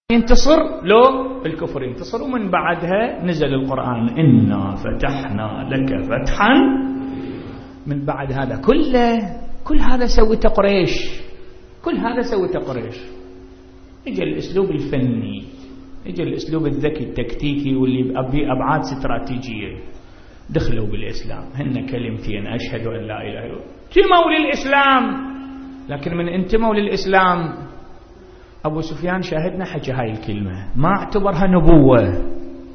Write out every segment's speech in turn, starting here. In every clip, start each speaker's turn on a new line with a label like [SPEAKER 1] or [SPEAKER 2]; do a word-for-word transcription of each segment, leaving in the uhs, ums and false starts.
[SPEAKER 1] ينتصر لو الكفر ينتصر. ومن بعدها نزل القرآن إنا فتحنا لك فتحا. من بعد هذا كله كل هذا سوته قريش، كل هذا سوته قريش. اجى الاسلوب الفني، اجى الاسلوب الذكي التكتيكي واللي بأبعاد استراتيجية. دخلوا بالإسلام هن كلمتين أشهد أن لا إله إلا الله، انتموا للإسلام. لكن من انتموا للإسلام أبو سفيان شاهدنا حكى هاي الكلمة، ما اعتبرها نبوة،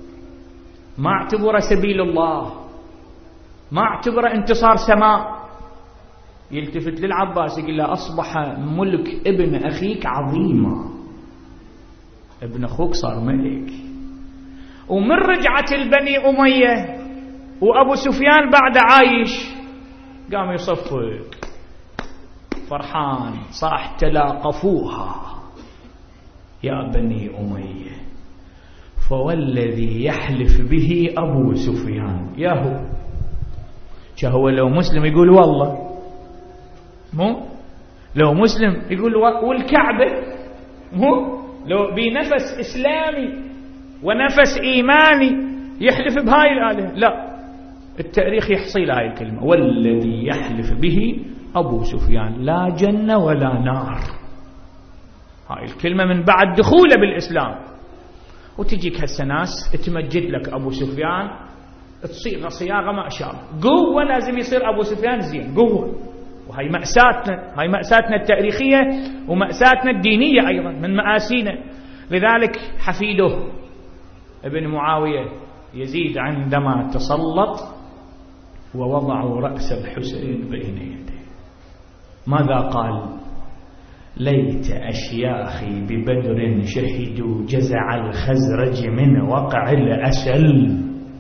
[SPEAKER 1] ما اعتبرها سبيل الله، ما اعتبرها انتصار سماء. يلتفت للعباس يقول له أصبح ملك ابن أخيك عظيما، ابن أخوك صار ملك. ومن رجعت البني أمية وأبو سفيان بعد عايش قام يصفق فرحان، صاح تلاقفوها يا بني أمية. فوالذي يحلف به أبو سفيان ياهو، هو لو مسلم يقول والله، مو لو مسلم يقول والكعبة، مو لو بنفس إسلامي ونفس إيماني يحلف بهاي الآلهة. لا، التاريخ يحصي له هاي الكلمة، والذي يحلف به أبو سفيان لا جنة ولا نار. هاي الكلمة من بعد دخوله بالإسلام. وتجيك هسه ناس تمجد لك أبو سفيان، تصيغ صياغة ما شاء الله، قوة لازم يصير أبو سفيان زين، قوة. وهي مأساتنا، هاي مأساتنا التاريخية ومأساتنا الدينية أيضا، من مآسينا. لذلك حفيده ابن معاوية يزيد عندما تسلط ووضعوا رأس الحسين بين يديه ماذا قال؟ ليت أشياخي ببدر شهدوا جزع الخزرج من وقع الأسل،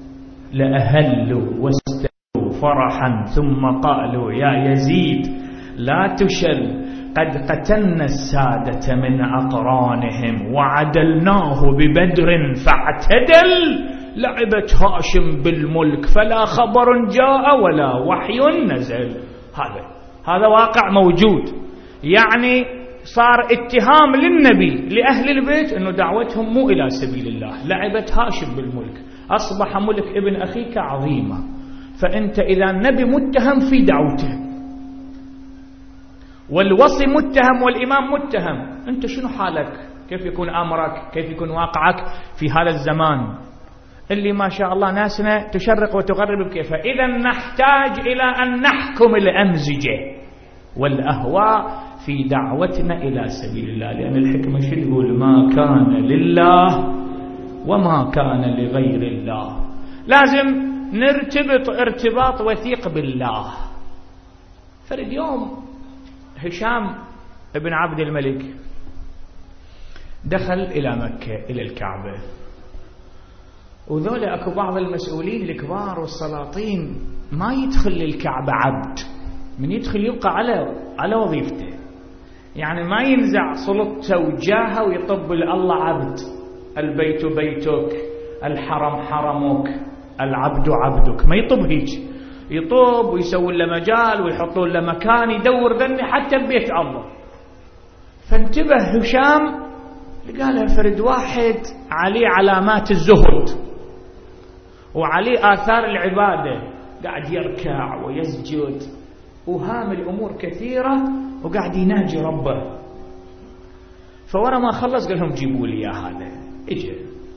[SPEAKER 1] لأهلوا واستلوا فرحا ثم قالوا يا يزيد لا تشل، قد قتلنا السادة من أقرانهم وعدلناه ببدر فاعتدل، لعبت هاشم بالملك فلا خبر جاء ولا وحي نزل. هذا هذا واقع موجود. يعني صار اتهام للنبي لأهل البيت أنه دعوتهم مو إلى سبيل الله، لعبت هاشم بالملك، أصبح ملك ابن أخيك عظيما. فأنت إذا النبي متهم في دعوته والوصي متهم والإمام متهم، أنت شنو حالك؟ كيف يكون أمرك؟ كيف يكون واقعك في هذا الزمان اللي ما شاء الله ناسنا تشرق وتغرب بكيفها؟ إذا نحتاج إلى أن نحكم الأمزجة والأهواء في دعوتنا إلى سبيل الله. لأن الحكمة شو يقول؟ ما كان لله وما كان لغير الله. لازم نرتبط ارتباط وثيق بالله. فرد يوم هشام ابن عبد الملك دخل إلى مكة إلى الكعبة، وذولا أكو بعض المسؤولين الكبار والسلاطين ما يدخل للكعبة عبد، من يدخل يبقى على على وظيفته، يعني ما ينزع سلطته وجاهه ويطب الله عبد. البيت بيتك، الحرم حرمك، العبد عبدك، ما يطب هيك، يطب ويسوي له مجال ويحطون له مكان يدور ذني حتى ببيت الله. فانتبه هشام قال فرد واحد عليه علامات الزهد وعليه آثار العبادة، قاعد يركع ويسجد وهامل أمور كثيرة وقاعد يناجي ربه. فورا ما خلص قال لهم جيبوا لي يا هذا. اجى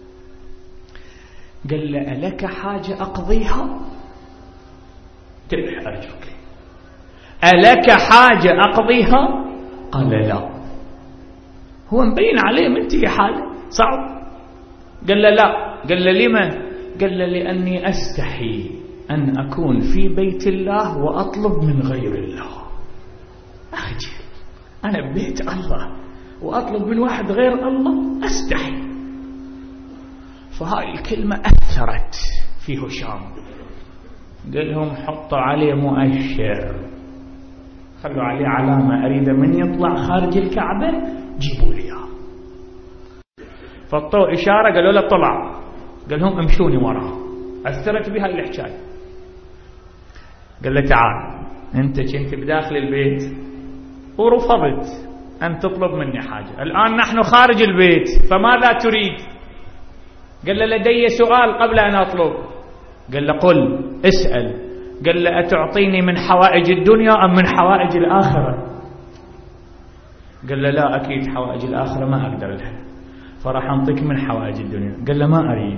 [SPEAKER 1] قال له ألك حاجة أقضيها؟ انتبه أرجوك، ألك حاجة أقضيها؟ قال لا. هو مبين عليه منتهي حاله صعب. قال له لا. قال له لما؟ قال له لأني أستحي أن أكون في بيت الله وأطلب من غير الله. أخجل، أنا ببيت الله وأطلب من واحد غير الله، أستحي. فهاي الكلمة أثرت في هشام. قال لهم حطوا عليه مؤشر، خلوا عليه علامة، أريد من يطلع خارج الكعبة جيبوا لي. فطوا إشارة قالوا له طلع، قال لهم امشوني وراه. أثرت بها الحكاية. قال له تعال، أنت كنت بداخل البيت ورفضت أن تطلب مني حاجة. الآن نحن خارج البيت، فماذا تريد؟ قال له لدي سؤال قبل أن أطلب. قال له قل، اسأل. قال له أتعطيني من حوائج الدنيا أم من حوائج الآخرة؟ قال له لا، أكيد حوائج الآخرة ما أقدر لها، فراح أنطيك من حوائج الدنيا. قال له ما أريد.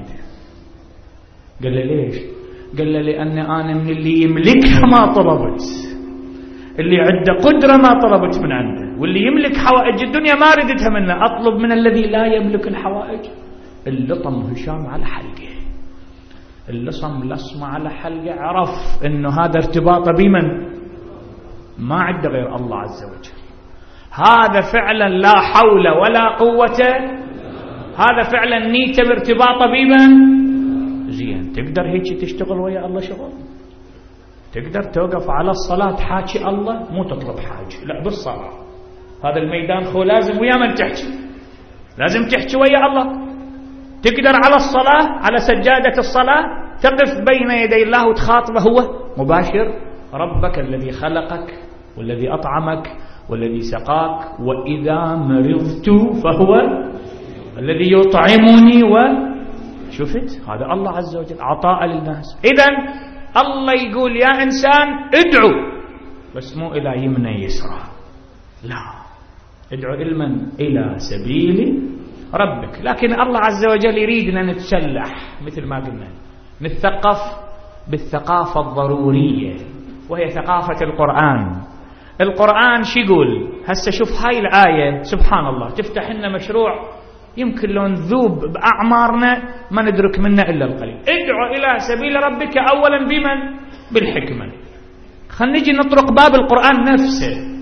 [SPEAKER 1] قال له ليش؟ قال له لأن أنا من اللي يملكها ما طلبت، اللي عنده قدرة ما طلبت من عنده، واللي يملك حوائج الدنيا ما ردتها منه، أطلب من الذي لا يملك الحوائج. اللطم هشام على حلقه، اللصم لصمة على حلقه، عرف إنه هذا ارتباطه بمن؟ ما عنده غير الله عز وجل. هذا فعلا لا حول ولا قوة، هذا فعلا نيته بارتباطه بمن؟ زين. تقدر هيك تشتغل ويا الله شغل؟ تقدر توقف على الصلاة تحاكي الله؟ مو تطلب حاجة، لا، بالصلاة. هذا الميدان خو لازم ويا من تحكي، لازم تحكي ويا الله. تقدر على الصلاة، على سجادة الصلاة تقف بين يدي الله وتخاطبه هو مباشر، ربك الذي خلقك والذي أطعمك والذي سقاك، وإذا مرضت فهو الذي يطعمني. وشفت هذا الله عز وجل عطاء للناس. إذن الله يقول يا إنسان ادعو، بس مو إلى يمنى يسرى، لا، ادعو إلمن؟ إلى سبيل ربك. لكن الله عز وجل يريدنا نتسلح، مثل ما قلنا نتثقف بالثقافة الضرورية، وهي ثقافة القرآن. القرآن شو يقول؟ هسه شوف هاي الآية، سبحان الله، تفتح لنا مشروع يمكن لو نذوب بأعمارنا ما ندرك منه إلا القليل. ادعو إلى سبيل ربك أولا بمن؟ بالحكمة. خلينا نجي نطرق باب القرآن نفسه.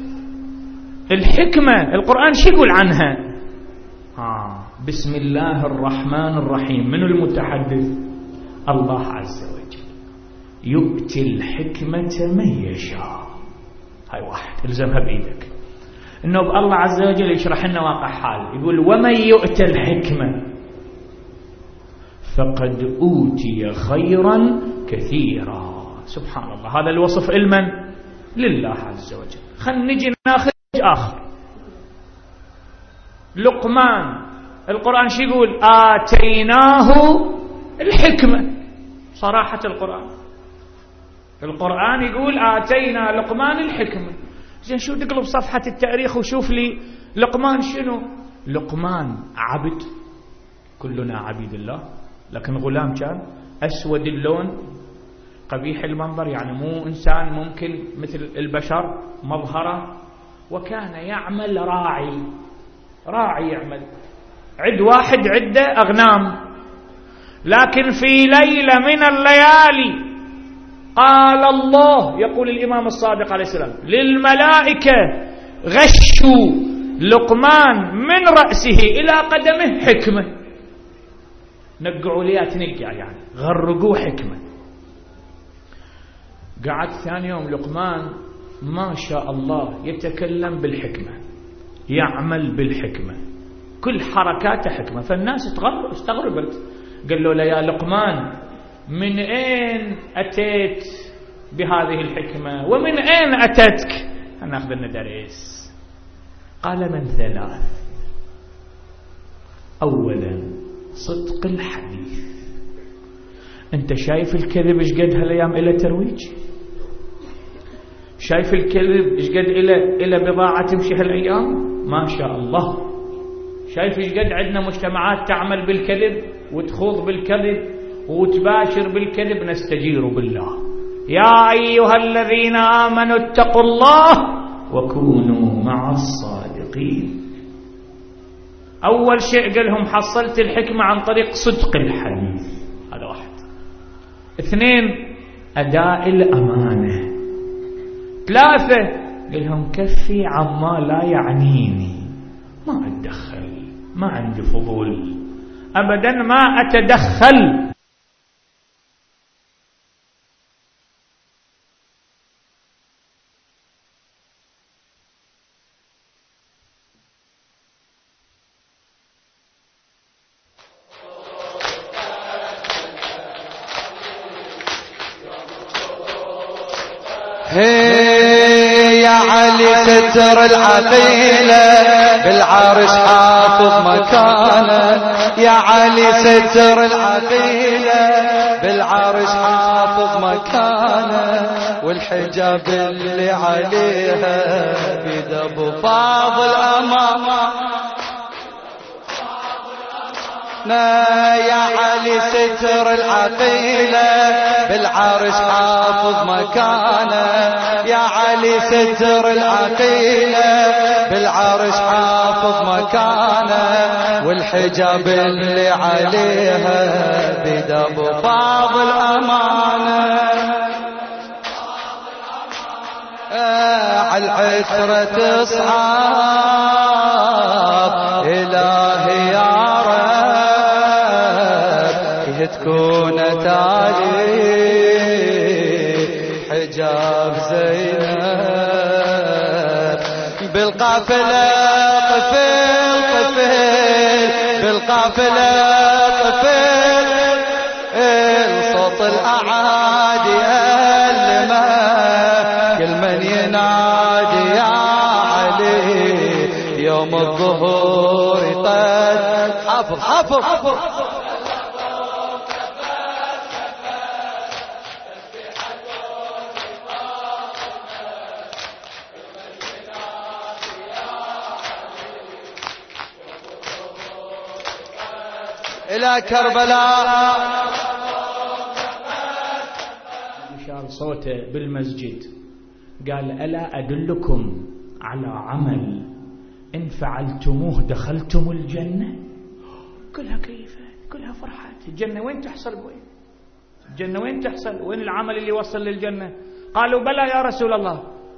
[SPEAKER 1] الحكمة القرآن شو يقول عنها؟ آه. بسم الله الرحمن الرحيم. من المتحدث؟ الله عز وجل. يؤتي الحكمة من يشاء. هاي واحد الزمها بإيدك، إنه الله عز وجل يشرح لنا واقع حال. يقول ومن يؤتى الحكمة فقد أوتي خيرا كثيرا. سبحان الله، هذا الوصف لمن؟ لله عز وجل. خلينا نجي ناخذ آخر. لقمان، القرآن شو يقول؟ آتيناه الحكمة. صراحة القرآن، القرآن يقول آتينا لقمان الحكمة. زين، شو تقلب صفحة التاريخ وشوف لي لقمان شنو؟ لقمان عبد، كلنا عبيد الله، لكن غلام كان أسود اللون، قبيح المنظر، يعني مو إنسان ممكن مثل البشر مظهره. وكان يعمل راعي، راعي يعمل، عد واحد عدة أغنام. لكن في ليلة من الليالي قال الله، يقول الإمام الصادق عليه السلام للملائكة غشوا لقمان من رأسه إلى قدمه حكمة. نقعوا ليها تنقع، يعني غرقوه حكمة. قعد ثاني يوم لقمان ما شاء الله يتكلم بالحكمة، يعمل بالحكمة، كل حركاته حكمة. فالناس استغربت، قالوا له يا لقمان من أين أتيت بهذه الحكمة ومن أين أتتك؟ هناخذ لنا درس. قال من ثلاث. أولا صدق الحديث. أنت شايف الكذب إيش قد هالأيام إلى ترويج؟ شايف الكذب إيش قد إلى إلى بضاعة تمشي هالأيام؟ ما شاء الله. شايف إيش قد عندنا مجتمعات تعمل بالكذب وتخوض بالكذب وتباشر بالكذب. نستجير بالله. يا أيها الذين آمنوا اتقوا الله وكونوا مع الصادقين. أول شيء قال لهم حصلت الحكمة عن طريق صدق الحديث، هذا واحد. اثنين أداء الأمانة. ثلاثة قال لهم كفي عما لا يعنيني، ما أتدخل، ما عندي فضول أبدا، ما أتدخل.
[SPEAKER 2] هي يا علي علي ستر العقيلة بالعرش حافظ مكانه، يا علي ستر العقيلة بالعرش حافظ مكانه، والحجاب اللي عليها بدب فاضل أمامه. يا علي ستر العقيلة بالعرش حافظ مكانه، يا علي ستر العقيلة بالعرش حافظ مكانه، والحجاب اللي عليها بدب فاضل أمانه. عالعثرة تصعب إلهي يا رب تكون تالي حجاب زينب، بالقافلة قفل قفل بالقافلة قفل صوت الأعادي ألمه، كل من ينادي يا علي يوم الظهور قد حافظ حافظ حافظ. إلى كربلاء
[SPEAKER 1] شال صوته بالمسجد قال ألا أدلكم على عمل إن فعلتموه دخلتم الجنة. كلها كيفة كلها فرحات. الجنة وين تحصل؟ وين الجنة وين تحصل؟ وين العمل اللي يوصل للجنة؟ قالوا بلى يا رسول الله.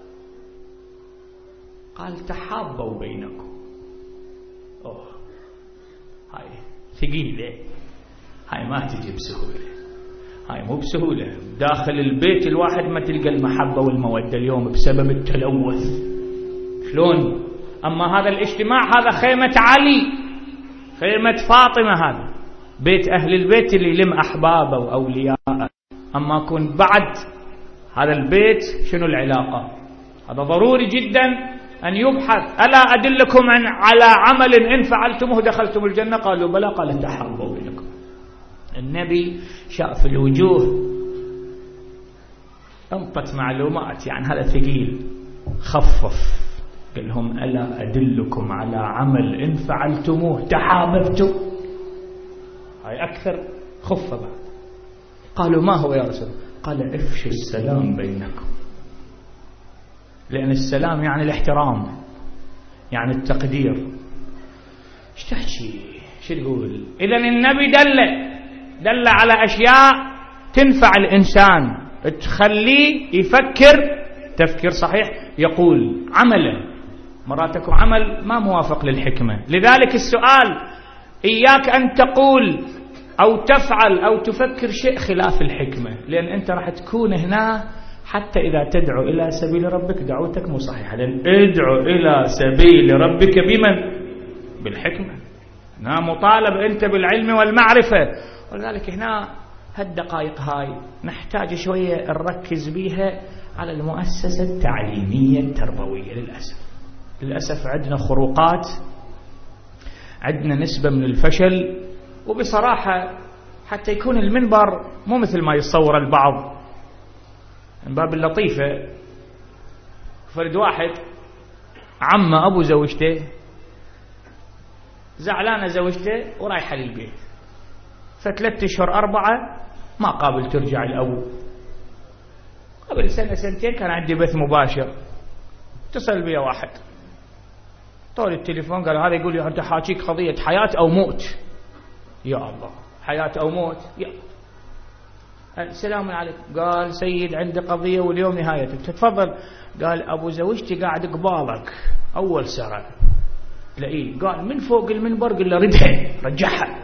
[SPEAKER 1] قال تحابوا بينكم. أوه هاي ثقيلة، هاي ما تجي بسهولة، هاي مو بسهولة. داخل البيت الواحد ما تلقى المحبة والمودة اليوم بسبب التلوث. شلون؟ أما هذا الاجتماع هذا خيمة علي، خيمة فاطمة، هذا بيت أهل البيت اللي يلم أحبابه وأولياءه. أما كن بعد هذا البيت شنو العلاقة؟ هذا ضروري جدا أن يبحث. ألا أدلكم عن على عمل إن فعلتموه دخلتم الجنة؟ قالوا بلى. قال تحابوا بينكم. النبي شاف الوجوه انطت معلومات، يعني هذا ثقيل، خفف. قال لهم ألا أدلكم على عمل إن فعلتموه تحاببتم؟ هاي أكثر خفة بعد. قالوا ما هو يا رسول؟ قال افشوا السلام بينكم، لأن السلام يعني الاحترام، يعني التقدير. ايش تحكي؟ شو تقول؟ إذن النبي دل دل على أشياء تنفع الإنسان، تخليه يفكر تفكير صحيح. يقول عملا، مرات تكون عمل ما موافق للحكمة. لذلك السؤال إياك أن تقول أو تفعل أو تفكر شيء خلاف الحكمة، لأن أنت راح تكون هنا حتى إذا تدعو إلى سبيل ربك دعوتك مو صحيحة. لأن ادعو إلى سبيل ربك بمن؟ بالحكمة. هنا مطالب أنت بالعلم والمعرفة. ولذلك هنا هالدقائق هاي نحتاج شوية نركز بيها على المؤسسة التعليمية التربوية. للأسف للأسف عندنا خروقات، عندنا نسبة من الفشل. وبصراحة حتى يكون المنبر مو مثل ما يتصور البعض، من باب اللطيفة، فرد واحد عم أبو زوجته زعلانة زوجته ورايحة للبيت، فثلاث أشهر أربعة ما قابل ترجع الأبو. قبل سنة سنتين كان عندي بث مباشر، اتصل بي واحد طول التليفون قال هذا يقول لي أنت حاكيك قضية حياة أو موت. يا الله، حياة أو موت؟ يا السلام عليكم. قال سيد عندي قضية واليوم نهايتك. تفضل. قال أبو زوجتي قاعد قبالك أول سنة تلاقيه. قال من فوق المنبر قل له ردها رجعها.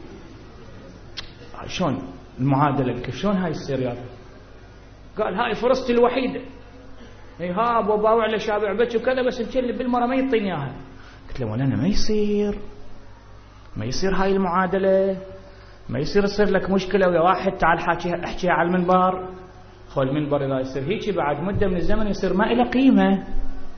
[SPEAKER 1] شلون المعادلة؟ كيف شلون هاي السير يا رب؟ قال هاي فرصتي الوحيدة، هاب وباوع له شابع بيتي وكذا، بس مكلب بالمرة ما يعطيني اياها. قلت له ولا أنا ما يصير ما يصير هاي المعادلة، ما يصير يصير لك مشكلة ويا واحد تعال حاكيها احكيها على المنبر. خو المنبر إذا يصير هيك بعد مدة من الزمن يصير ما إله قيمة.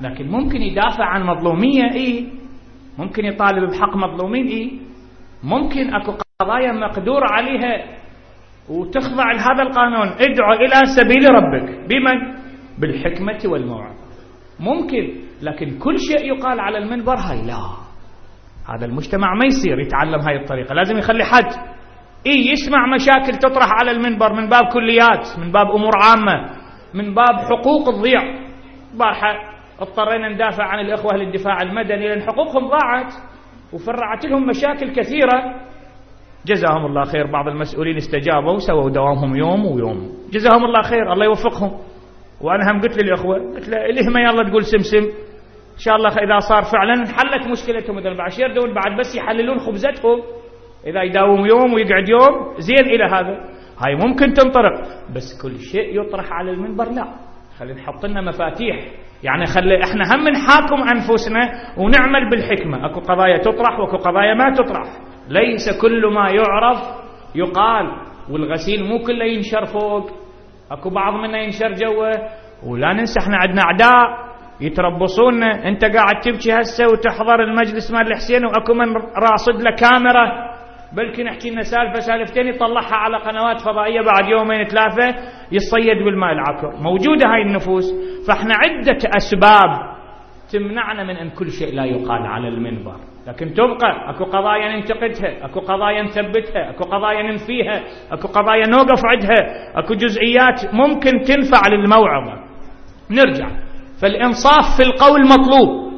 [SPEAKER 1] لكن ممكن يدافع عن مظلومية، إيه ممكن يطالب بحق مظلومين، إيه ممكن أكو قضايا مقدور عليها وتخضع لهذا القانون. ادعو إلى سبيل ربك بمن؟ بالحكمة والموعظة. ممكن، لكن كل شيء يقال على المنبر هاي لا، هذا المجتمع ما يصير يتعلم هاي الطريقة، لازم يخلي حد إيه يسمع مشاكل تطرح على المنبر من باب كليات، من باب أمور عامة، من باب حقوق تضيع. بارحة اضطرينا ندافع عن الإخوة للدفاع المدني لأن حقوقهم ضاعت وفرعت لهم مشاكل كثيرة. جزاهم الله خير، بعض المسؤولين استجابوا وسووا دوامهم يوم ويوم، جزاهم الله خير، الله يوفقهم. وأنا هم قلت للإخوة، قلت له الهمة يلا تقول سمسم إن شاء الله إذا صار فعلا حلت مشكلتهم، إذا بعد يردون بعد بس يحللون خبزتهم، إذا يداوم يوم ويقعد يوم زين إلى هذا، هاي ممكن تنطرق. بس كل شيء يطرح على المنبر لا، خلينا نحط لنا مفاتيح، يعني خلي احنا هم نحاكم أنفسنا ونعمل بالحكمة. أكو قضايا تطرح وأكو قضايا ما تطرح، ليس كل ما يعرف يقال، والغسيل مو كله ينشر فوق، أكو بعض منا ينشر جوه. ولا ننسى احنا عندنا أعداء يتربصون، انت قاعد تبكي هسه وتحضر المجلس مال الحسين واكو من راصد له كاميرا، بلكي نحكي لنا سالفه سالفتين يطلعها على قنوات فضائيه، بعد يومين ثلاثه يصيد بالماء العكر. موجوده هاي النفوس. فاحنا عده اسباب تمنعنا من ان كل شيء لا يقال على المنبر، لكن تبقى اكو قضايا ننتقدها، اكو قضايا نثبتها، اكو قضايا ننفيها، اكو قضايا نوقف عندها، اكو جزئيات ممكن تنفع للموعظه. نرجع، فالإنصاف في القول مطلوب.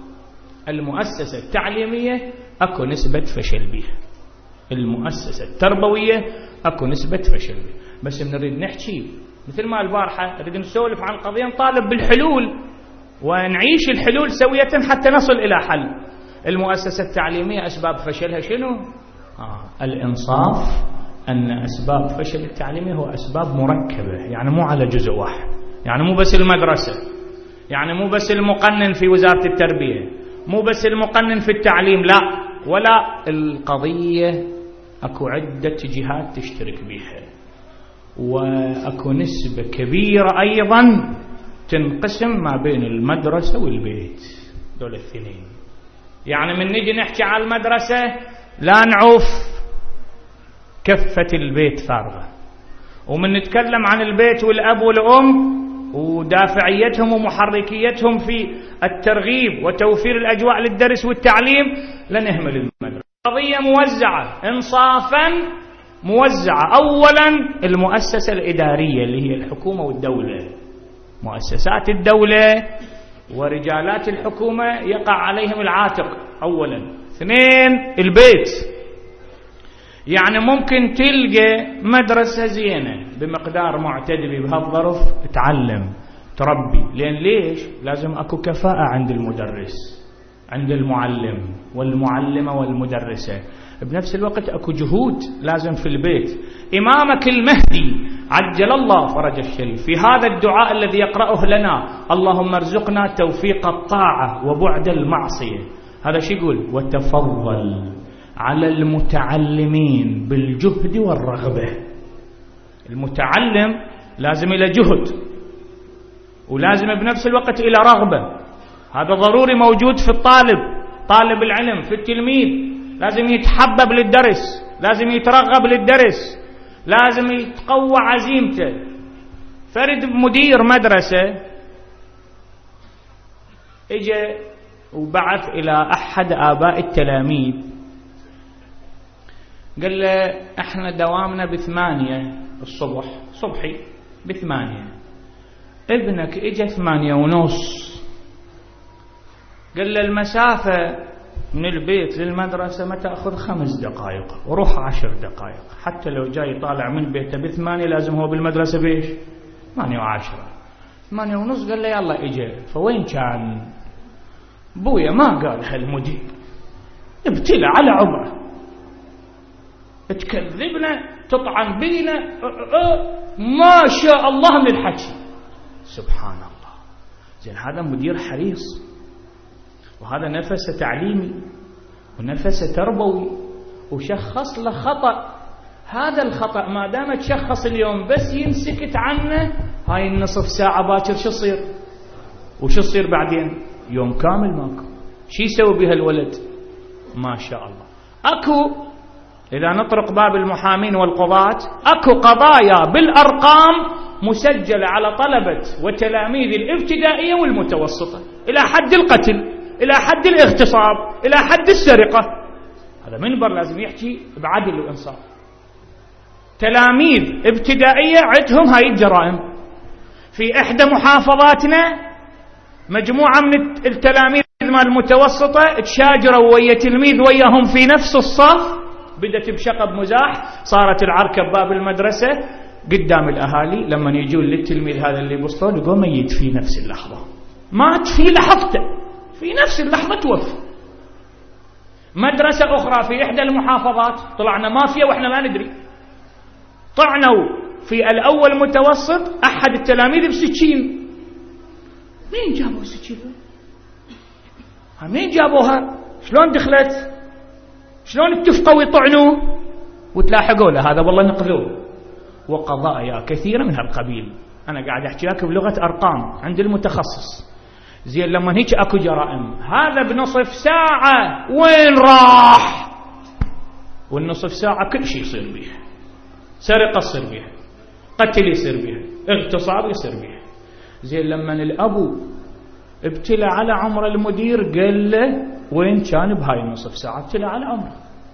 [SPEAKER 1] المؤسسة التعليمية أكو نسبة فشل بها، المؤسسة التربوية أكو نسبة فشل بها. بس نريد نحكي مثل ما البارحة نريد نسولف عن قضية، نطالب بالحلول ونعيش الحلول سوية حتى نصل إلى حل. المؤسسة التعليمية أسباب فشلها شنو؟ آه. الإنصاف أن أسباب فشل التعليمية هو أسباب مركبة، يعني مو على جزء واحد، يعني مو بس المدرسة، يعني مو بس المقنن في وزارة التربية، مو بس المقنن في التعليم، لا، ولا القضية أكو عدة جهات تشترك بها، وأكو نسبة كبيرة أيضا تنقسم ما بين المدرسة والبيت، دول الاثنين. يعني من نجي نحكي على المدرسة لا نعوف كفة البيت فارغة، ومن نتكلم عن البيت والأب والأم ودافعيتهم ومحركيتهم في الترغيب وتوفير الأجواء للدرس والتعليم لا نهمل المدرسة. قضية موزعة إنصافا، موزعة. أولا المؤسسة الإدارية اللي هي الحكومة والدولة، مؤسسات الدولة ورجالات الحكومة يقع عليهم العاتق أولا. اثنين البيت، يعني ممكن تلقى مدرسة زينة بمقدار معتدل بهالظرف تعلم تربي، لأن ليش؟ لازم أكو كفاءة عند المدرس، عند المعلم والمعلمة والمدرسة. بنفس الوقت أكو جهود لازم في البيت. إمامك المهدي عجل الله فرج الشريف في هذا الدعاء الذي يقرأه لنا: اللهم ارزقنا توفيق الطاعة وبعد المعصية. هذا شو يقول؟ وتفضل على المتعلمين بالجهد والرغبة. المتعلم لازم إلى جهد، ولازم بنفس الوقت إلى رغبة. هذا ضروري موجود في الطالب، طالب العلم، في التلميذ، لازم يتحبب للدرس، لازم يترغب للدرس، لازم يتقوى عزيمته. فرد مدير مدرسة اجى وبعث إلى أحد آباء التلاميذ، قال له احنا دوامنا بثمانية الصبح، صبحي بثمانية، ابنك اجى ثمانية ونص. قال له المسافة من البيت للمدرسة ما تأخذ خمس دقائق، وروح عشر دقائق، حتى لو جاي طالع من بيته بثمانية لازم هو بالمدرسة بيش ثمانية وعشرة. ثمانية ونص قال له يلا اجى. فوين كان بويا؟ ما قال هالمدير، ابتلى على عمره، تكذبنا، تطعن بينا، ما شاء الله من الحكي. سبحان الله. زين هذا مدير حريص، وهذا نفسه تعليمي ونفسه تربوي، وشخص له خطأ. هذا الخطأ ما دام تشخص اليوم بس ينسكت عنه، هاي النصف ساعة باكر شو يصير؟ وش يصير بعدين؟ يوم كامل ماكو. شي يسوي بها الولد؟ ما شاء الله. اكو إذا نطرق باب المحامين والقضاة اكو قضايا بالأرقام مسجلة على طلبة وتلاميذ الابتدائية والمتوسطة، إلى حد القتل، إلى حد الاغتصاب، إلى حد السرقة. هذا منبر لازم يحكي بعدل وإنصاف. تلاميذ ابتدائية عندهم هاي الجرائم. في إحدى محافظاتنا مجموعة من التلاميذ مال المتوسطة تشاجروا ويا تلميذ وياهم في نفس الصف، بدت بشقب مزاح، صارت العركة بباب المدرسة قدام الأهالي. لما يجون للتلميذ هذا اللي بسطون يقول ميت في نفس اللحظة، مات في لحظته، في نفس اللحظة توفى. مدرسة أخرى في إحدى المحافظات طلعنا مافيا وإحنا ما ندري، طعنوا في الأول متوسط أحد التلاميذ بسكين. مين جابوا السكين؟ مين جابوها؟ شلون دخلت؟ شلون اتفقوا ويطعنوه وتلاحقوا له؟ هذا والله نقذوه. وقضايا كثيرة من هالقبيل. أنا قاعد أحكي لك بلغة أرقام عند المتخصص. زين لما هيك أكو جرائم، هذا بنصف ساعة وين راح؟ والنصف ساعة كل شيء يصير بيه، سرقة يصير بيه، قتل يصير بيه، اغتصاب يصير بيه. زين لما الأبو ابتلى على عمر المدير قال له وين كان بهاي النصف ساعة؟ ابتلى على عمره.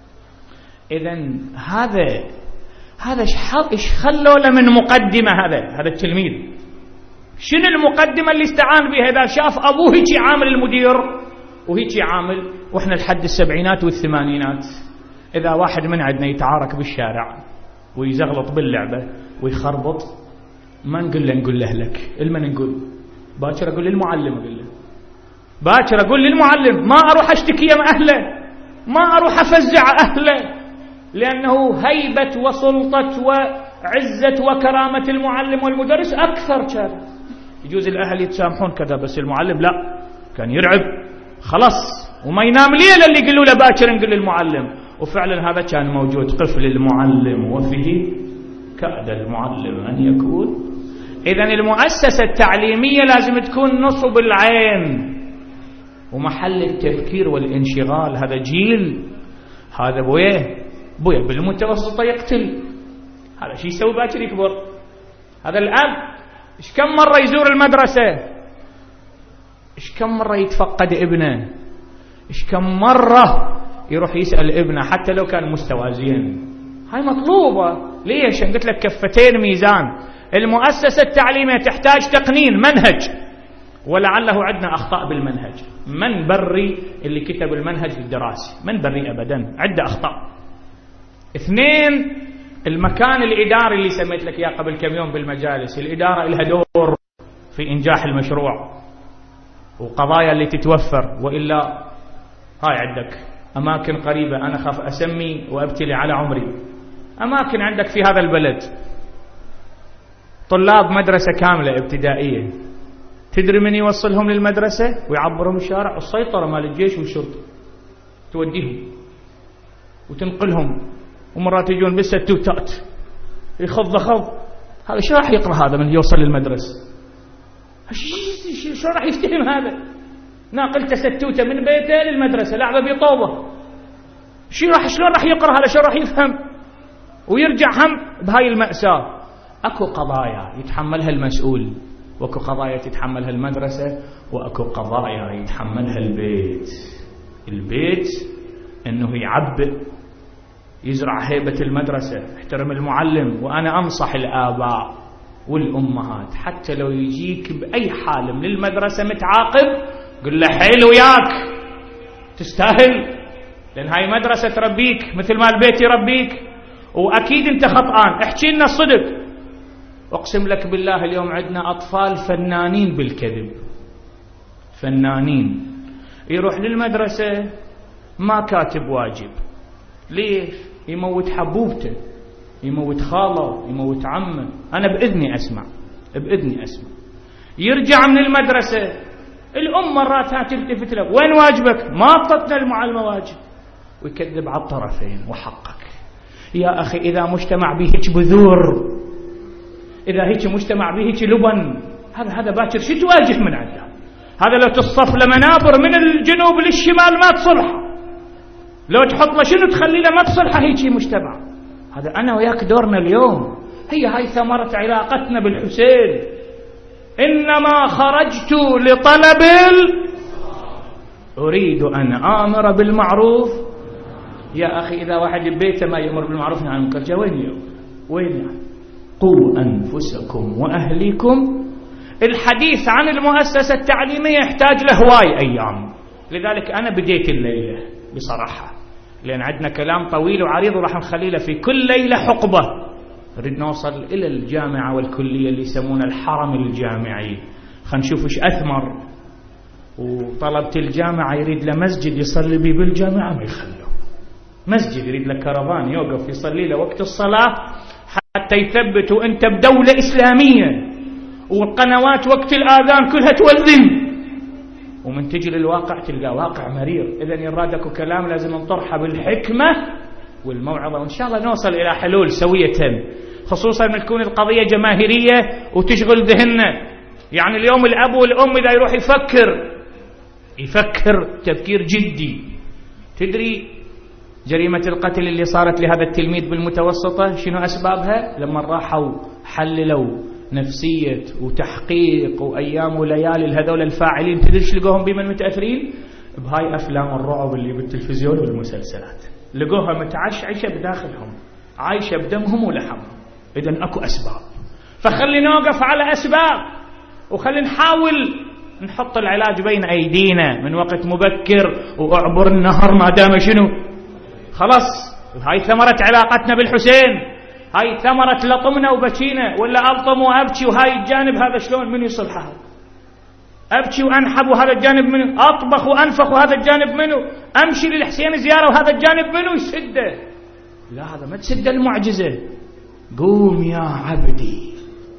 [SPEAKER 1] إذن هذا هذا ايش خلوا له من مقدمة؟ هذا هذا التلميذ شنو المقدمة اللي استعان بها؟ إذا شاف أبوه هيك عامل المدير وهيك عامل. وإحنا لحد السبعينات والثمانينات إذا واحد من عندنا يتعارك بالشارع ويزغلط باللعبة ويخربط، ما نقول له نقول له لك المن نقول باكر أقول للمعلم، أقول له باكر أقول للمعلم، ما أروح أشتكي مع أهله، ما أروح أفزع أهله، لأنه هيبة وسلطة وعزة وكرامة المعلم والمدرس أكثر. كان يجوز الأهل يتسامحون كذا، بس المعلم لا، كان يرعب خلاص وما ينام ليلة اللي يقولوا له باكر نقول للمعلم. وفعلا هذا كان موجود. قفل المعلم وفيه كاد المعلم أن يكون. إذن المؤسسة التعليمية لازم تكون نصب العين ومحل التفكير والانشغال. هذا جيل، هذا بويه بويه بالمتوسطة يقتل، هذا شيء يسوي باكر يكبر. هذا الأب إيش كم مرة يزور المدرسة، إيش كم مرة يتفقد ابنه، إيش كم مرة يروح يسأل ابنه حتى لو كان مستوازين. هاي مطلوبة. ليش؟ قلت لك كفتين ميزان. المؤسسة التعليمية تحتاج تقنين منهج، ولعله عندنا أخطاء بالمنهج. من بري اللي كتب المنهج الدراسي؟ من بري أبدا، عنده أخطاء. اثنين، المكان الإداري اللي سميت لك إياه قبل كم يوم بالمجالس، الإدارة لها دور في إنجاح المشروع وقضايا اللي تتوفر. وإلا هاي عندك أماكن قريبة، أنا خاف أسمي وأبتلي على عمري، أماكن عندك في هذا البلد طلاب مدرسة كاملة ابتدائية، تدري من يوصلهم للمدرسة ويعبرهم الشارع؟ السيطرة مال الجيش والشرطة توديهم وتنقلهم، ومرات يجون بالستوتات يخض خض. هذا شو راح يقرأ هذا من يوصل للمدرسة؟ شو راح يفتهم هذا؟ ناقل تستوته من بيته للمدرسة، لعبة بطوبة. شو راح شلون راح يقرأ هذا؟ شو راح يفهم؟ ويرجع هم بهاي المأساة. أكو قضايا يتحملها المسؤول، وأكو قضايا تتحملها المدرسة، وأكو قضايا يتحملها البيت. البيت أنه يعبئ، يزرع هيبة المدرسة، احترم المعلم. وأنا أنصح الآباء والأمهات حتى لو يجيك بأي حال من المدرسة متعاقب، قل له حيل وياك، تستاهل، لأن هاي مدرسة تربيك مثل ما البيت يربيك، وأكيد أنت خطآن، احكي لنا الصدق. أقسم لك بالله اليوم عندنا أطفال فنانين بالكذب، فنانين، يروح للمدرسة ما كاتب واجب. ليش؟ يموت حبوبته، يموت خاله، يموت عمه. أنا بإذني أسمع، بإذني أسمع. يرجع من المدرسة الأم مراتها تلتفت له، وين واجبك؟ ما أعطتنا المعلمة واجب. ويكذب على الطرفين. وحقك يا أخي، إذا مجتمع به هيك بذور، إذا هيك مجتمع به هيك لبن، هذا هذا باكر شو تواجه من عنده؟ هذا لو تصف له منابر من الجنوب للشمال ما تصلح، لو تحط له شنو تخلي له ما تصلح هيك مجتمع. هذا أنا وياك دورنا اليوم، هي هاي ثمرة علاقتنا بالحسين. إنما خرجت لطلب ال... أريد أن آمر بالمعروف. يا أخي إذا واحد ببيته ما يأمر بالمعروف عن المنكر جا وين اليوم؟ وين يعني؟ قوا أنفسكم وأهليكم. الحديث عن المؤسسة التعليمية يحتاج له هواي أيام، لذلك أنا بديت الليلة بصراحة، لأن عندنا كلام طويل وعريض وراح نخليه في كل ليلة حقبة. نريد نوصل إلى الجامعة والكلية اللي يسمونه الحرم الجامعي، خلينا نشوف إيش أثمر. وطلبة الجامعة يريد له مسجد يصلي به بالجامعة ما يخلوه، مسجد يريد له كرفان يوقف يصلي له وقت الصلاة حتى يثبتوا أنت بدولة إسلامية، والقنوات وقت الآذان كلها تولذن. ومن تجي للواقع تلقى واقع مرير. إذن يرادك كلام لازم نطرحه بالحكمة والموعظة، وإن شاء الله نوصل إلى حلول سوية، خصوصا من تكون القضية جماهيرية وتشغل ذهننا. يعني اليوم الأب والأم إذا يروح يفكر يفكر تفكير جدي. تدري جريمة القتل اللي صارت لهذا التلميذ بالمتوسطة شنو أسبابها؟ لما راحوا حللوا نفسية وتحقيق وأيام وليالي لهذول الفاعلين، تدري ايش لقوهم بمن متأثرين؟ بهاي أفلام الرعب اللي بالتلفزيون والمسلسلات، لقوها متعشعشة بداخلهم، عايشة بدمهم ولحمهم. إذن أكو أسباب، فخلي نوقف على أسباب وخلي نحاول نحط العلاج بين أيدينا من وقت مبكر، وأعبر النهر ما دام شنو خلاص. هاي ثمرة علاقتنا بالحسين، هاي ثمرة لطمنا وبكينا، ولا ألطم وأبكي وهاي الجانب هذا شلون من يصلحها؟ أبكي وأنحب وهذا الجانب منه، أطبخ وأنفخ وهذا الجانب منه، أمشي للحسين زيارة وهذا الجانب منه يسده. لا هذا ما تسد المعجزة. قوم يا عبدي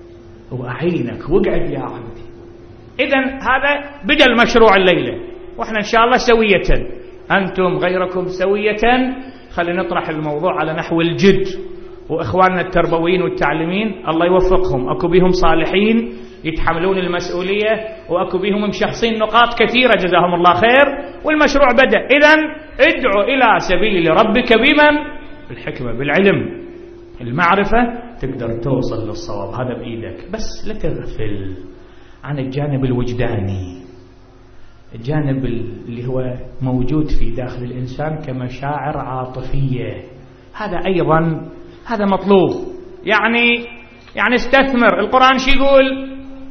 [SPEAKER 1] وأعينك واقعد يا عبدي. إذن هذا بدأ المشروع الليلة، وإحنا إن شاء الله سوية، أنتم غيركم سوية. خلينا نطرح الموضوع على نحو الجد، وإخواننا التربويين والتعليمين الله يوفقهم، أكو بهم صالحين يتحملون المسؤولية، وأكو بهم مشخصين نقاط كثيرة جزاهم الله خير، والمشروع بدأ. إذن ادعو إلى سبيل ربك بمن؟ بالحكمة، بالعلم، المعرفة، تقدر توصل للصواب. هذا بإيدك، بس لا تغفل عن الجانب الوجداني، الجانب اللي هو موجود في داخل الإنسان كمشاعر عاطفية. هذا أيضا هذا مطلوب. يعني يعني استثمر. القرآن شو يقول؟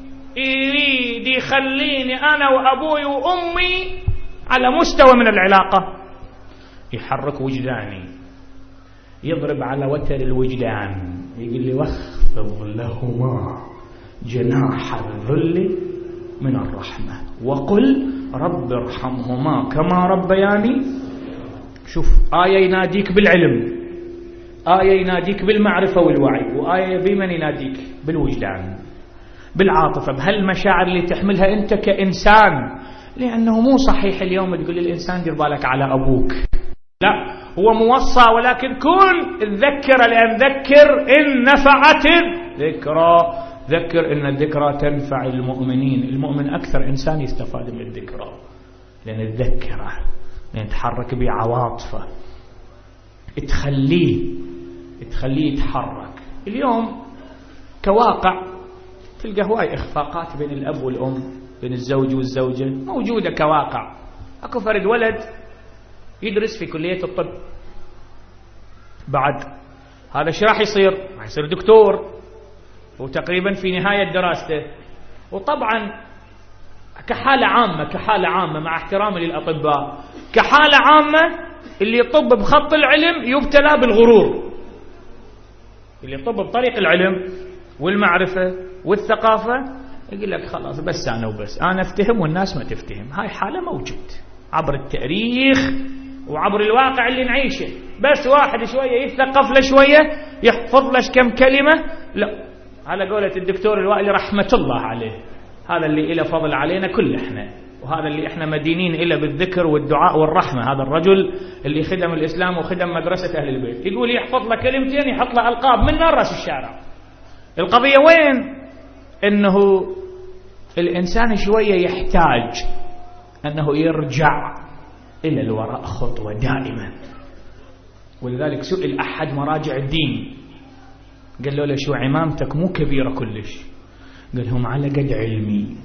[SPEAKER 1] يريد يخليني أنا وأبوي وأمي على مستوى من العلاقة، يحرك وجداني، يضرب على وتر الوجدان، يقول لي واخفض لهما جناح الذل من الرحمة وقل رب ارحمهما كما ربياني. شوف، آية يناديك بالعلم، آية يناديك بالمعرفة والوعي، وآية بمن يناديك؟ بالوجدان، بالعاطفة، بهالمشاعر اللي تحملها أنت كإنسان. لأنه مو صحيح اليوم تقول للإنسان دير بالك على أبوك، لا، هو موصى، ولكن كن الذكر، لأن ذكر إن نفعت الذكرى، ذكر إن الذكرى تنفع المؤمنين. المؤمن أكثر إنسان يستفاد من الذكرى، لأن الذكرى لأن تحرك بعواطفه، تخليه تخليه يتحرك. اليوم كواقع تلقى هواي إخفاقات بين الأب والأم، بين الزوج والزوجة، موجودة كواقع. أكو فرد ولد يدرس في كلية الطب، بعد هذا ايش راح يصير؟ راح يصير دكتور، وتقريبا في نهاية دراسته. وطبعا كحالة عامة كحالة عامة مع احترامي للأطباء، كحالة عامة اللي يطب بخط العلم يبتلى بالغرور. اللي يطب بطريق العلم والمعرفة والثقافة يقول لك خلاص بس أنا وبس، أنا أفتهم والناس ما تفتهم. هاي حالة موجود عبر التاريخ وعبر الواقع اللي نعيشه. بس واحد شوية يثقف له شوية، يحفظ له كم كلمة، لا، على قولة الدكتور الوائلي رحمة الله عليه، هذا اللي إله فضل علينا كل احنا، وهذا اللي احنا مدينين إله بالذكر والدعاء والرحمة. هذا الرجل اللي خدم الإسلام وخدم مدرسة أهل البيت، يقول يحفظ له كلمتين يحط له ألقاب من نار راس الشارع. القضية وين؟ إنه الإنسان شوية يحتاج أنه يرجع إلى الوراء خطوة دائما. ولذلك سئل أحد مراجع الدين قال له لشو عمامتك مو كبيرة كلش؟ قال لهم على قد علمي،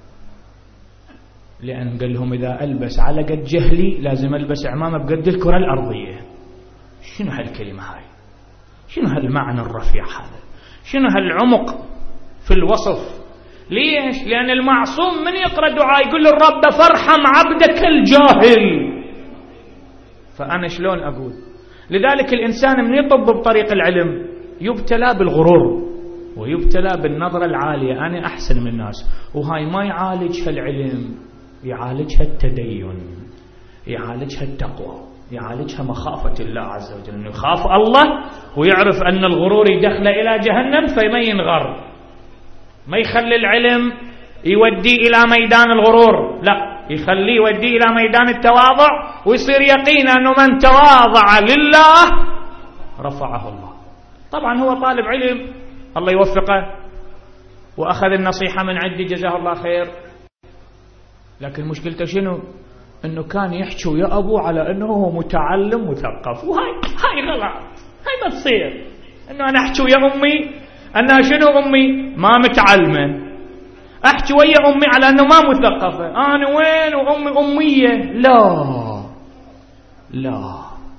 [SPEAKER 1] لأن قال لهم إذا ألبس على قد جهلي لازم ألبس عمامة بقد الكرة الأرضية. شنو هالكلمة هاي؟ شنو هالمعنى الرفيع هذا؟ شنو هالعمق في الوصف؟ ليش؟ لأن المعصوم من يقرأ دعاء يقول الرب فارحم عبدك الجاهل. فأنا شلون أقول؟ لذلك الإنسان من يطب بطريق العلم يبتلى بالغرور ويبتلى بالنظرة العالية، أنا أحسن من الناس. وهاي ما يعالجها العلم، يعالجها التدين، يعالجها التقوى، يعالجها مخافة الله عز وجل، أنه يخاف الله ويعرف أن الغرور يدخل إلى جهنم فما ينغر، ما يخلي العلم يودي إلى ميدان الغرور، لا يخليه يودي إلى ميدان التواضع، ويصير يقين أنه من تواضع لله رفعه الله. طبعا هو طالب علم الله يوفقه وأخذ النصيحة من عندي جزاه الله خير، لكن مشكلته شنو؟ أنه كان يحكي يا أبو على أنه هو متعلم مثقف، وهاي هاي غلط، هاي ما تصير. أنه أنا أحكي يا أمي أنها شنو أمي؟ ما متعلمة، أحكي ويا أمي على أنه ما مثقفة، أنا وين وأمي أمية؟ لا لا،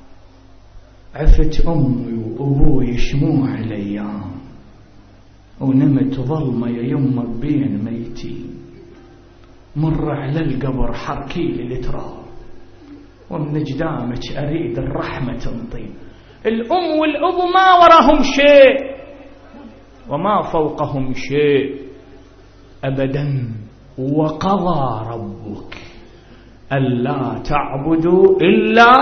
[SPEAKER 1] عفت أمي وأبوي شموع الأيام، ونمت ظلمة يا يمه بين ميتين، مر على القبر حركي لي التراب، ومن قدامك أريد الرحمة تنطي. الأم والأب ما وراهم شيء وما فوقهم شيء أبدا. وقضى ربك ألا تعبدوا إلا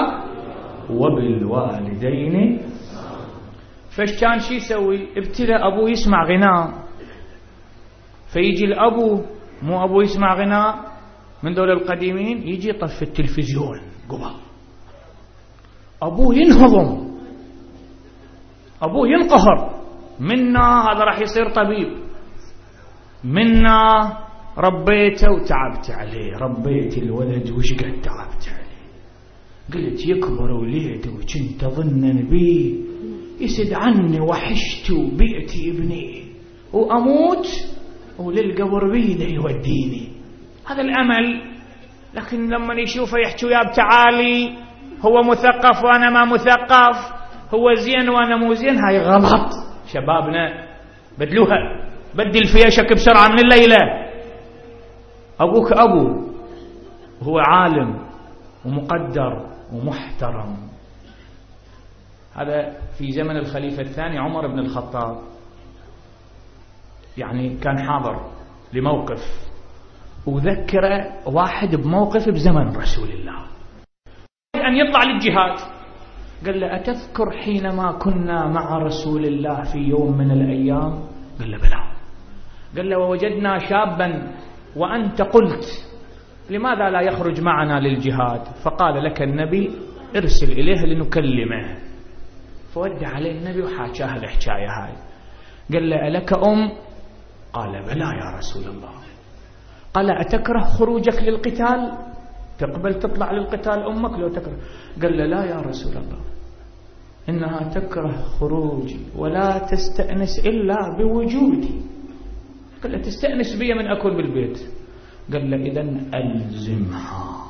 [SPEAKER 1] وبالوالدين. فاش كان شي يسوي؟ ابتلى أبوه يسمع غناء، فيجي الأبو مو أبوه يسمع غناء من دول القديمين، يجي يطفي التلفزيون قبل، أبوه ينهضم، أبوه ينقهر، منا هذا راح يصير طبيب، منا ربيته وتعبت عليه، ربيت الولد وش قد تعبت عليه، قلت يكبر وليده وكنت ظنن بيه، يسد عني وحشت وبيئتي ابني، وأموت وللقبر بيده يوديني. هذا الأمل. لكن لما يشوفه يحكي يا بتعالي هو مثقف وأنا ما مثقف، هو زين وأنا مو زين، هاي غلط. شبابنا بدلوها، بدل فيشك بسرعة من الليلة. أبوك أبو، هو عالم ومقدر ومحترم. هذا في زمن الخليفة الثاني عمر بن الخطاب، يعني كان حاضر لموقف، وذكر واحد بموقف بزمن رسول الله أن يطلع للجهاد. قال له أتذكر حينما كنا مع رسول الله في يوم من الأيام؟ قال له بلى. قال له ووجدنا شابا وأنت قلت لماذا لا يخرج معنا للجهاد؟ فقال لك النبي ارسل إليه لنكلمه. فودع عليه النبي وحاكاه الحكاية هاي. قال له ألك أم؟ قال بلى يا رسول الله. قال أتكره خروجك للقتال؟ تقبل تطلع للقتال أمك لو تكره؟ قال له لا يا رسول الله، إنها تكره خروجي ولا تستأنس إلا بوجودي. قال له تستأنس بي من أكون بالبيت؟ قال له إذن ألزمها.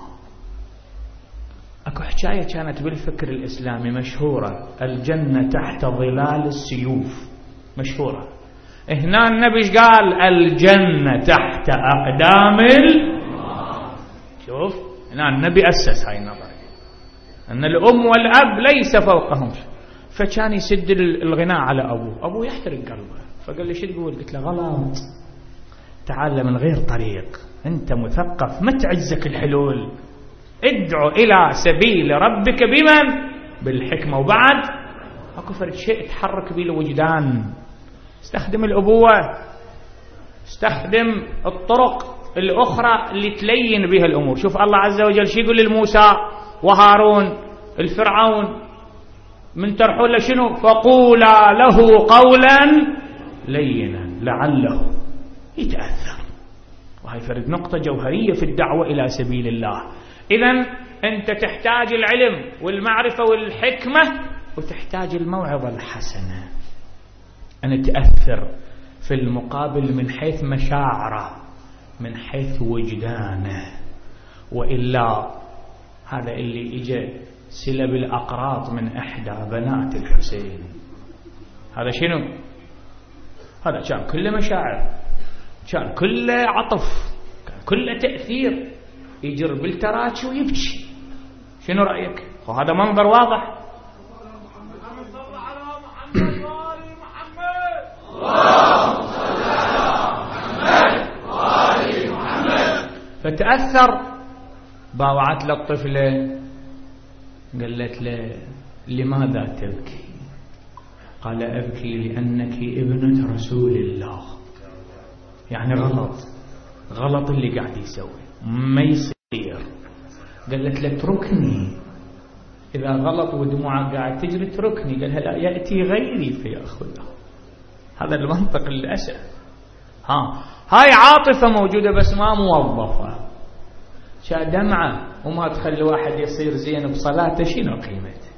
[SPEAKER 1] أكو حكاية كانت بالفكر الإسلامي مشهورة، الجنة تحت ظلال السيوف، مشهورة. هنا النبي قال الجنة تحت أقدام ال... شوف هنا النبي أسس هاي النظرية أن الأم والأب ليس فوقهم. فكان يسد الغناء على أبوه، أبوه يحترق قلبه، فقال لي شو تقول؟ قلت له غلط، تعال من غير طريق، أنت مثقف ما تعزك الحلول، ادعو إلى سبيل ربك بمن؟ بالحكمة. وبعد أكو فرد شيء تحرك به الوجدان، استخدم الأبوة، استخدم الطرق الأخرى اللي تلين بها الأمور. شوف الله عز وجل شو يقول للموسى وهارون الفرعون من ترحول شنو؟ فقولا له قولا لينا لعله يتأثر. وهي فرد نقطة جوهرية في الدعوة إلى سبيل الله. إذن أنت تحتاج العلم والمعرفة والحكمة، وتحتاج الموعظة الحسنة أن تأثر في المقابل من حيث مشاعره، من حيث وجدانه. وإلا هذا اللي إجا سلب الأقراط من إحدى بنات الحسين، هذا شنو؟ هذا كان كله مشاعر، كان كله عطف، كان كله تأثير، يجر بالتراكي ويبكي. شنو رأيك؟ وهذا منظر واضح. فتأثر، باوعت للطفلة قالت له لماذا تبكي؟ قال أبكي لأنك ابنة رسول الله. يعني غلط، غلط اللي قاعد يسوي، ما يصير. قالت له اتركني، إذا غلط ودموعك قاعد تجري اتركني. قالها لا، يأتي غيري فيأخذه. هذا المنطق للأسف. ها هاي عاطفة موجودة بس ما موظفة. شا دمعة وما تخلي واحد يصير زين بصلاته، شنو قيمته؟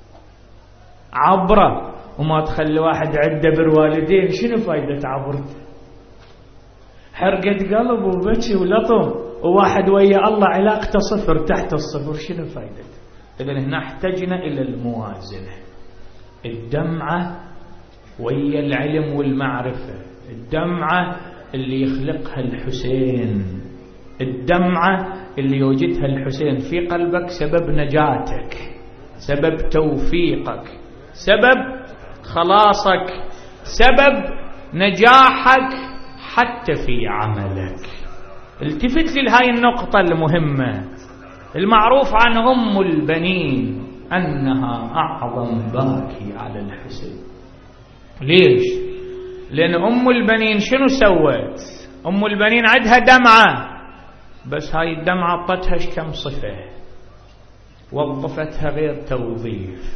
[SPEAKER 1] عبرة وما تخلي واحد عده بالوالدين، شنو فايدة عبرته؟ حرقة قلب وبكي ولطم، وواحد ويا الله علاقته صفر تحت الصفر، شنو فايدته؟ إذن هنا احتجنا إلى الموازنة، الدمعة ويا العلم والمعرفة، الدمعة اللي يخلقها الحسين، الدمعة اللي يوجدها الحسين في قلبك سبب نجاتك، سبب توفيقك، سبب خلاصك، سبب نجاحك حتى في عملك. التفت لهاي النقطة المهمة. المعروف عن أم البنين أنها أعظم باكي على الحسين. ليش؟ لأن أم البنين شنو سوت؟ أم البنين عندها دمعة، بس هاي الدمعة عطتها كم صفة، وظفتها غير توظيف،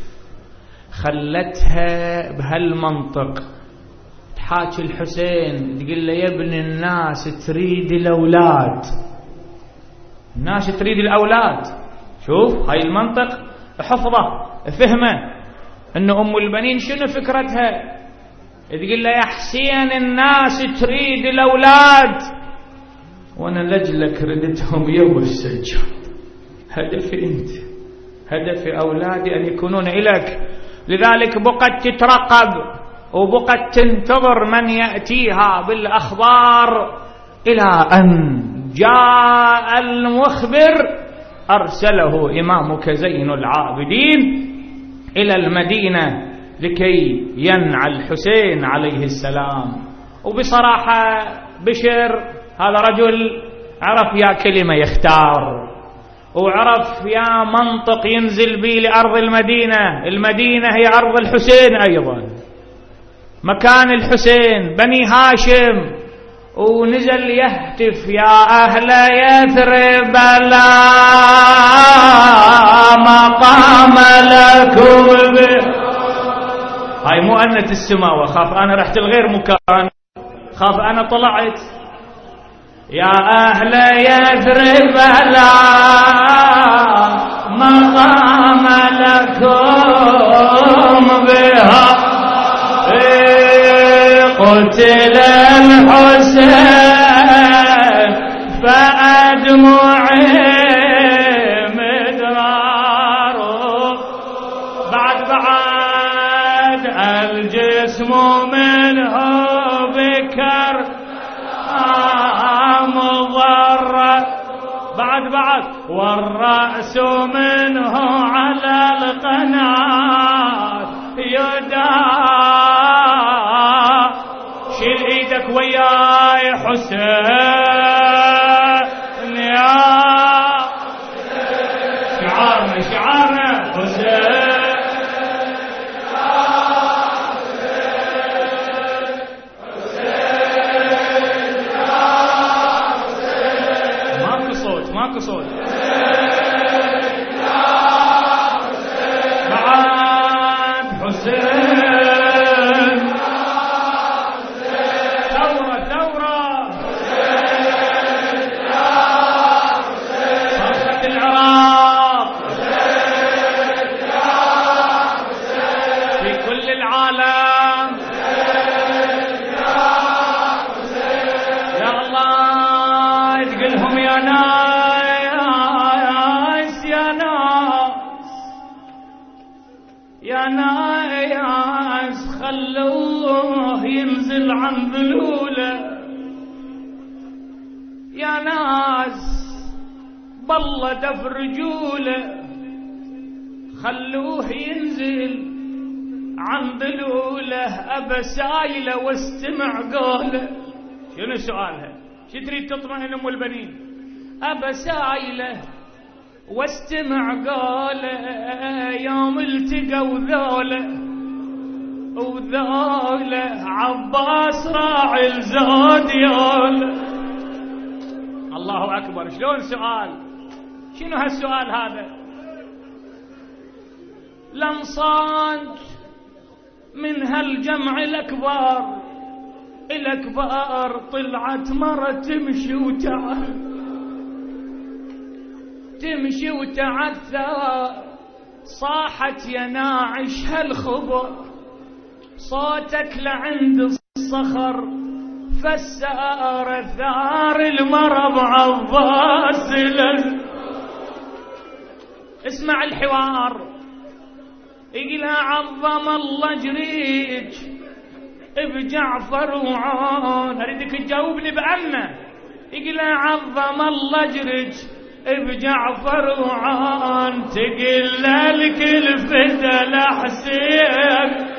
[SPEAKER 1] خلتها بهالمنطق تحاكي الحسين، تقول له يا ابن الناس تريد الأولاد، الناس تريد الأولاد. شوف هاي المنطق حفظه فهمه، أن أم البنين شنو فكرتها؟ تقول له يا حسين الناس تريد الأولاد، وأنا لجلك ردتهم يوم السجود. هدفي أنت، هدفي أولادي أن يكونون إليك. لذلك بقت تترقب وبقت تنتظر من يأتيها بالأخبار، إلى أن جاء المخبر أرسله إمامك زين العابدين إلى المدينة لكي ينعى الحسين عليه السلام. وبصراحة بشر هذا رجل عرف يا كلمة يختار، وعرف يا منطق ينزل بي لأرض المدينة. المدينة هي أرض الحسين أيضا، مكان الحسين، بني هاشم. ونزل يهتف يا أهل يثرب لا مقام لكم به. هاي مو أنة السماوة، خاف أنا رحت الغير مكان، خاف أنا طلعت. يا أهل يثرب لا مقام لكم بها، قتل الحسين فأدمعي مدرار، بعد بعد الجسم منه بكر مضر، بعد بعد والرأس منه على القناة يدار. شيل ايدك وياي حسين يا شعارنا، شعارنا حسين ماكو صوت. بعد حسين ثورة ثورة كل العالم يا الله تقلهم يا ناس يا ناس يا ناس خلوه ينزل عن ذلوله يا ناس بالله دف رجوله خلوه ينزل عن ذلوله أبا سايله واستمع قوله. شنو سؤالها؟ شو تريد تطمئن أم البنين؟ أبا سايله واستمع قوله يوم التقوا ذوله وذوله عباس راعي الزود يوله. الله أكبر. شلون سؤال؟ شنو هالسؤال هذا؟ لنصاد من هالجمع الأكبر الأكبر طلعت مرة تمشي وتعثر تمشي وتعثر صاحت يا ناعش هالخبر صوتك لعند الصخر فالسار ثار المرض عباس. اسمع الحوار. يقلها عظم الله جريج بجعفر وعون. اريدك تجاوبني بأنه. يقلها عظم الله جريج بجعفر وعون تقل لك الفتى لحسين.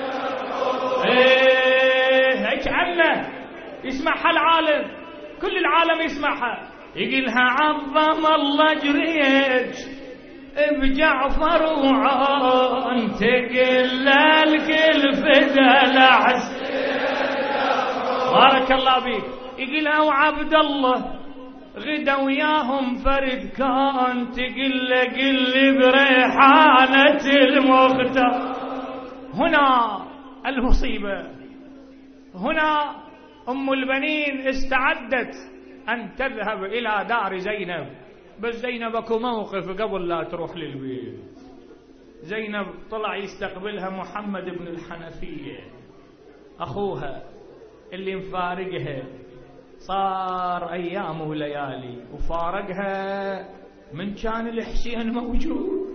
[SPEAKER 1] ايه هيك عنه يسمعها العالم كل العالم يسمعها. يقلها عظم الله جريج بجعفر وعون تقل لك الفتى لحسين. بارك الله بيك. يقلها وعبد الله غدا وياهم فرد كان تقل قل بريحانة المختار. هنا المصيبة. هنا أم البنين استعدت أن تذهب إلى دار زينب. بس زينب اكو موقف قبل لا تروح للبيت. زينب طلع يستقبلها محمد بن الحنفية أخوها اللي مفارقها صار أيام وليالي وفارقها من كان الحسين موجود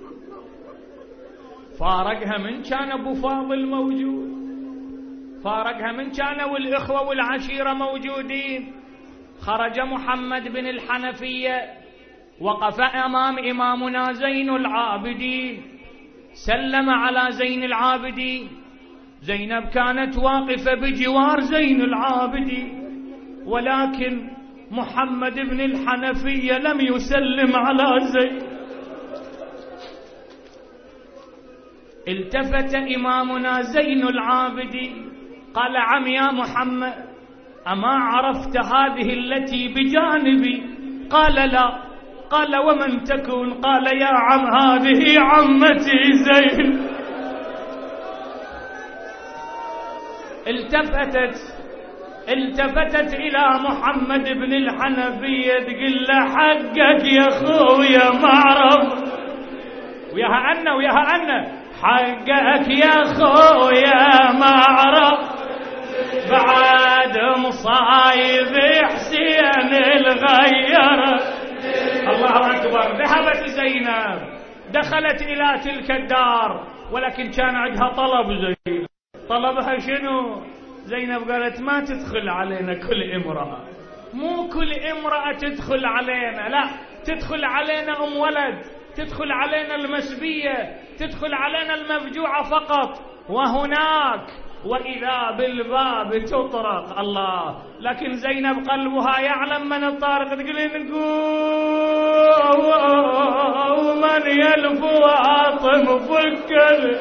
[SPEAKER 1] فارقها من كان أبو فاضل موجود فارقها من كان والإخوة والعشيرة موجودين. خرج محمد بن الحنفية وقف أمام إمامنا زين العابدين سلم على زين العابدين. زينب كانت واقفة بجوار زين العابدين ولكن محمد بن الحنفية لم يسلم على زين. التفت إمامنا زين العابدين قال عم يا محمد أما عرفت هذه التي بجانبي؟ قال لا. قال ومن تكون؟ قال يا عم هذه عمتي زين. التفتت التفتت إلى محمد بن الحنفية تقول له حقك يا خويا ما عرف وياها أنا وياها أنا حقك يا خويا ما عرف بعد مصايب حسين الغير. الله أكبر. ذهبت زينب دخلت إلى تلك الدار ولكن كان عندها طلب. زينب طلبها شنو؟ زينب قالت ما تدخل علينا كل امرأة مو كل امرأة تدخل علينا لا تدخل علينا أم ولد تدخل علينا المسبية تدخل علينا المفجوعة فقط وهناك وإذا بالباب تطرق. الله. لكن زينب قلبها يعلم من الطارق تقول نقول ومن يلف واطم فكر.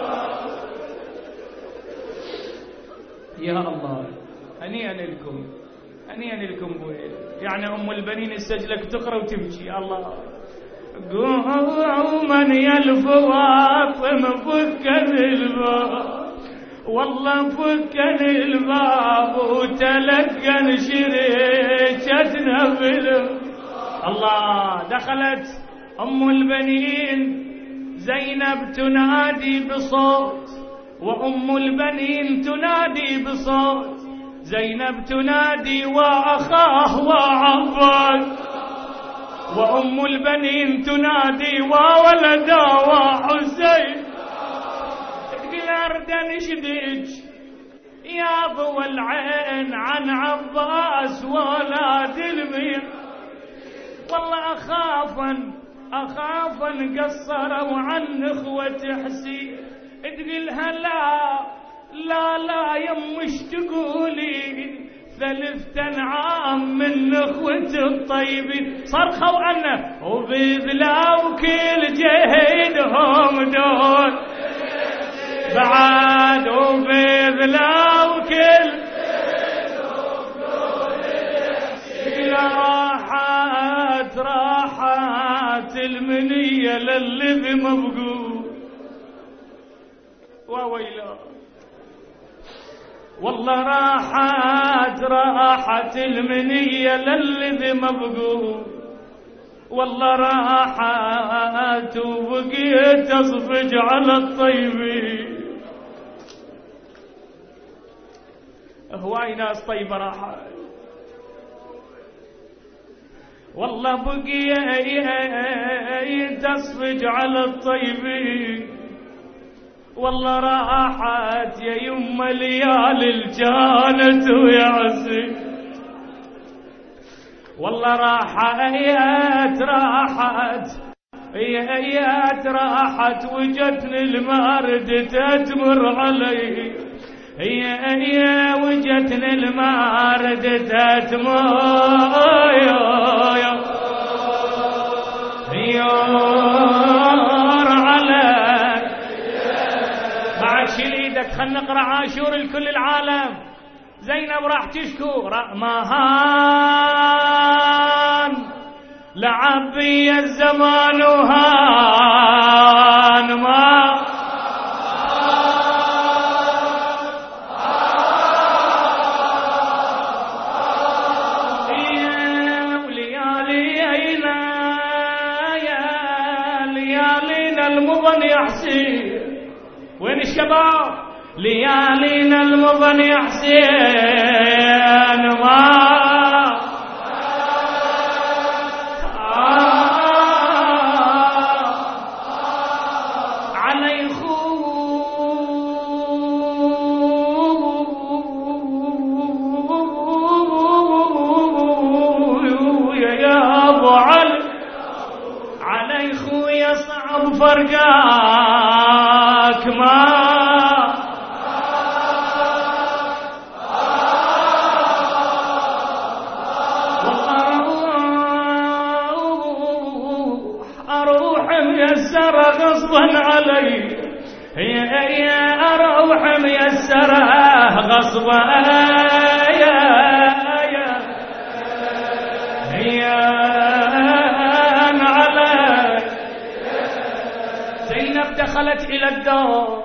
[SPEAKER 1] يا الله هنيئا لكم هنيئا لكم. يعني أم البنين السجلك تقرأ وتمشي. الله. ومن يلف واطم فكر الباب والله فكن الباب وتلقن شريكتنا بلو. الله. دخلت أم البنين زينب تنادي بصوت وأم البنين تنادي بصوت، زينب تنادي وأخاه وعباس، وأم البنين تنادي وولدا وحسين. تقول أرد نشدج يا ضوى العين عن عباس ولاد المير، والله أخافا أخافا قصروا عن إخوة حسين. تقولها لا لا لا يمش تقولين ثلث عام من إخوة الطيبين. صرخوا عنه وبذلاو كل جهدهم دول بعد، وبذلاو كل راحت راحت المنية للذي مبقول. وويلا والله راحت راحت المنية للذي مبقول، والله راحت وبقيت أصفج على الطيبين. هواي ناس طيبة راحت، والله بقيت أصفج على الطيبين، والله راحت يا يما ليالي الجانت ويعسي، والله راحت راحت يا ايات راحت وجتني المارد تتمر علي، يا يا وجتني المارد تتمر يا علي. بعد شيل ايدك خلنا نقرا عاشور لكل العالم. زينب راح تشكو رأمهان لعبي الزمان وهان ما وليالينا يا ليالينا المضن يا حسين. وين الشباب؟ ليالينا المضن يا حسين ما علي خو يا ابو علي، علي خويا صعب فرقاك ما غصبا علي، يا يا اروح ميسره غصبا يا يا يا علي. زينب دخلت الى الدار،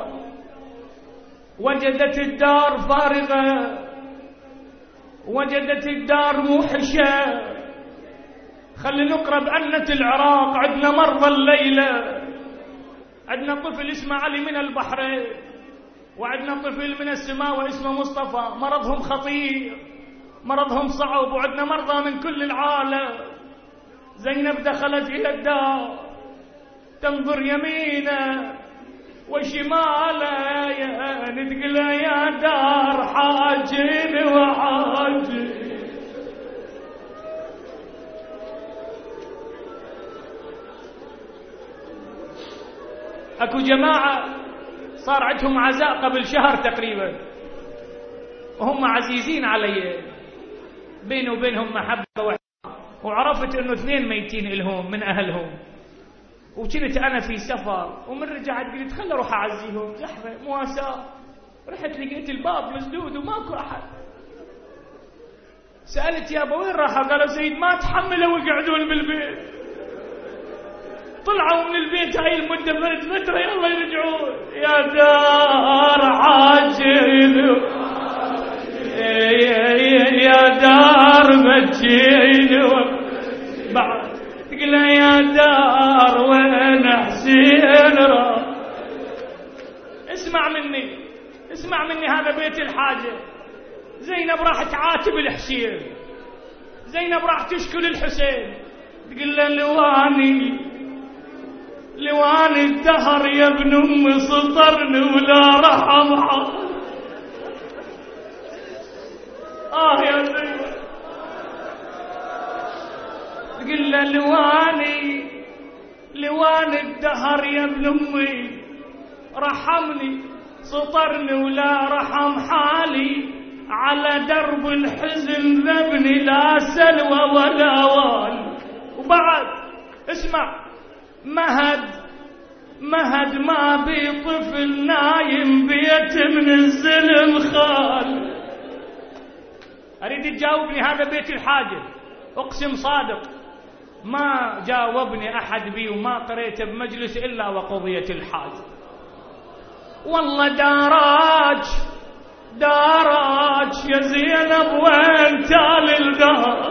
[SPEAKER 1] وجدت الدار فارغه، وجدت الدار موحشه. خلي نقرا بأنة العراق، عندنا مرضى الليلة، عندنا طفل اسمه علي من البحرين، وعندنا طفل من السماء واسمه مصطفى، مرضهم خطير، مرضهم صعب، وعندنا مرضى من كل العالم. زينب دخلت إلى الدار تنظر يمينه وشماله، يا نتقله يا دار حاجين وحاجين. اكو جماعة صار عندهم عزاء قبل شهر تقريبا، وهم عزيزين علي، بيني وبينهم محبة واحدة، وعرفت انه اثنين ميتين الهم من اهلهم، وكنت انا في سفر، ومن رجعت قلت خل اروح اعزيهم، زحمة مواساة. رحت لقيت الباب مسدود وماكو احد. سألت يابا وين راحوا؟ قالوا سيد ما تحملوا ويقعدون بالبيت. طلعوا من البيت هاي المدة فرد فترة يلا يرجعون. يا دار عاجل يا دار مجين بعد تقول يا دار وين حسين راح. اسمع مني، اسمع مني هذا بيت الحاجة. زينب راح تعاتب الحسين، زينب راح تشكل الحسين، تقول له لواني لواني الدهر يا ابن امي سطرني ولا رحم حال. اه يا زينب، تقول له لواني لواني الدهر يا ابن امي رحمني سطرني ولا رحم حالي، على درب الحزن ذبني لا سلوى ولا وال. وبعد اسمع، مهد مهد ما بي طفل نايم بيت من الظلم خال. اريد تجاوبني هذا بيت الحاجة، اقسم صادق ما جاوبني احد بي وما قريته بمجلس الا وقضيت الحاجة. والله داراج داراج يا زينب وين تالي الدهر.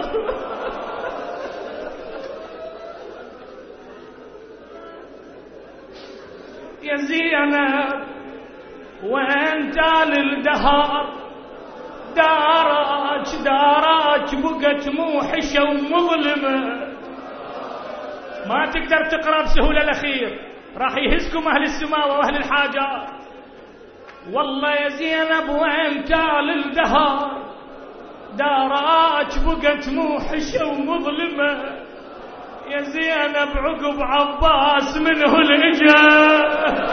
[SPEAKER 1] يا زينب وين تالي الدهر، داراج داراج بقت موحشة ومظلمة، ما تقدر تقرأ بسهولة الأخير، راح يهزكم أهل السماء وأهل الحاجات. والله يا زينب وين تال الدهر، داراج بقت موحشة ومظلمة، يا زينب عقب عباس منه الإجا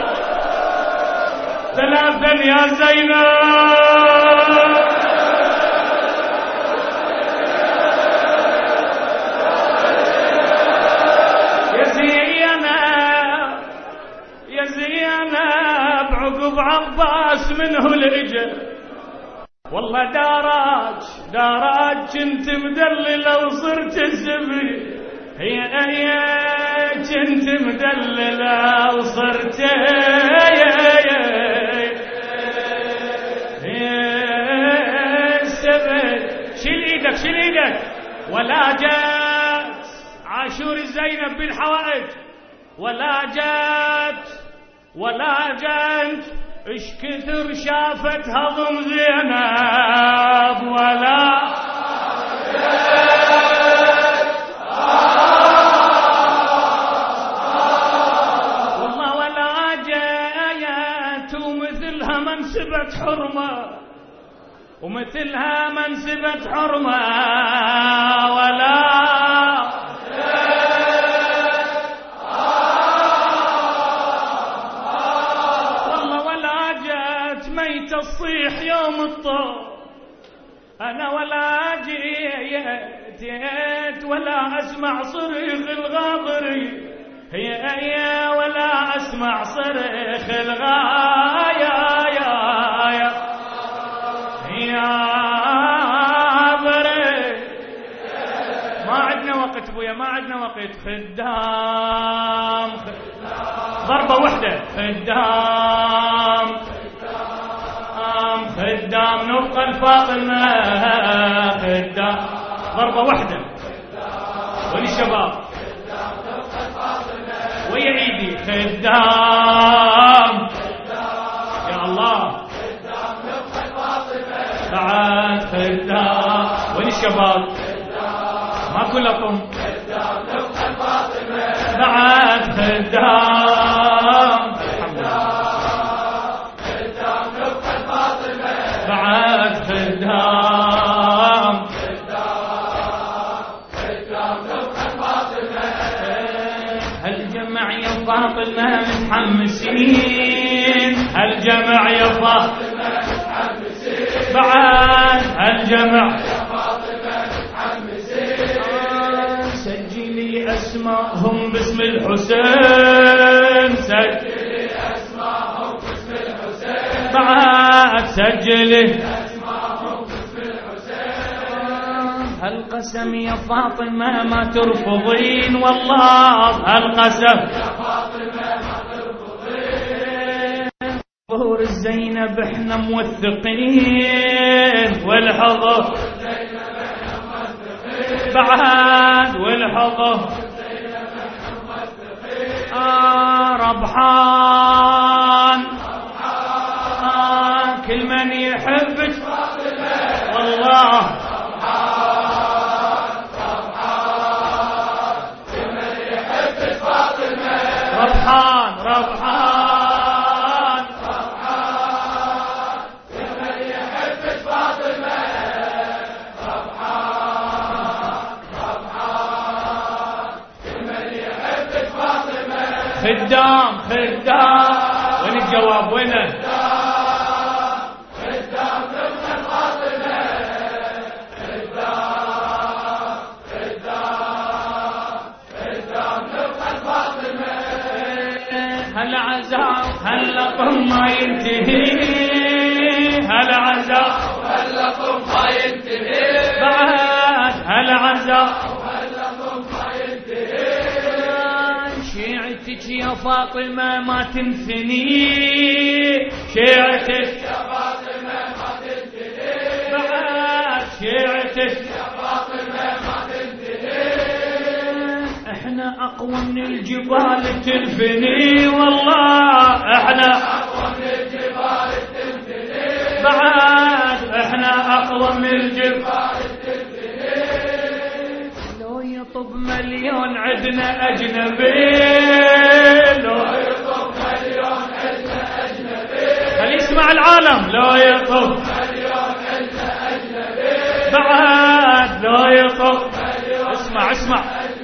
[SPEAKER 1] ثلاثا يا زينب. عقب عباس منه الإجا. والله داراج داراج كنت مدللة وصرت الزبي، هي هي كنت مدللة وصرت السبي. شيل ايدك شيل ايدك. ولا جات عاشور زينب بالحوائج، ولا جات ولا جنت اش كثر شافت هضم زينب، ولا والله ولا جايت ومثلها منسبة حرمة، ومثلها منسبة حرمة، ولا تصيح يوم الطور. أنا ولا جيت ولا أسمع صريخ الغابري، هي هي ولا أسمع صريخ الغايا يا يا يا بري. ما عندنا وقت بويا، ما عندنا وقت. خدام ضربة واحدة. خدام خدام نبقى الفاطمة. خدام ضربة واحدة. وللشباب ويا ايدي. خدام يا الله بعد. خدام وللشباب ما كلكم بعد. خدام بعد. خدام هالجمع يا فاطمة متحمسين، هالجمع يا فاطمة متحمسين بعد. هالجمع يا فاطمة متحمسين. سجلي أسماءهم باسم الحسين، سجلي أسماءهم باسم الحسين بعد. سجلي هالقسم يا فاطمة ما ترفضين، والله هالقسم يا فاطمة ما ترفضين. ظهور الزينب احنا موثقين، والحظر بعد. والحظر آه ربحان كل من يحبك والله ربحان ربحان
[SPEAKER 2] من يحبك فاطمة ربحان ربحان من يحبك فاطمة
[SPEAKER 1] خدام خدام وين الجواب وينه
[SPEAKER 2] خدام نبغى فاطمة خدام خدام خدام نبغى فاطمة
[SPEAKER 1] هالعزاء هاللطم ما ينتهي هالعزاء
[SPEAKER 2] هاللطم ما ينتهي
[SPEAKER 1] بعد هالعزاء
[SPEAKER 2] هاللطم ما ينتهي
[SPEAKER 1] شيعتك يا فاطمة ما تنثني شيعتك
[SPEAKER 2] يا فاطمة ما تنتهي
[SPEAKER 1] بعد شيعتك
[SPEAKER 2] يا فاطمة ما تنتهي
[SPEAKER 1] احنا اقوى من الجبال تنفني والله احنا
[SPEAKER 2] أقوى من الجبال تنتهي
[SPEAKER 1] بعد احنا اقوى من الجبال
[SPEAKER 2] تنتهي
[SPEAKER 1] لو يطب مليون عدنا اجنبي لو
[SPEAKER 2] يطب مليون عندنا أجنبي
[SPEAKER 1] خلي يسمع العالم لو يطب
[SPEAKER 2] مليون عندنا أجنبي
[SPEAKER 1] بعد لو يطب اسمع اسمع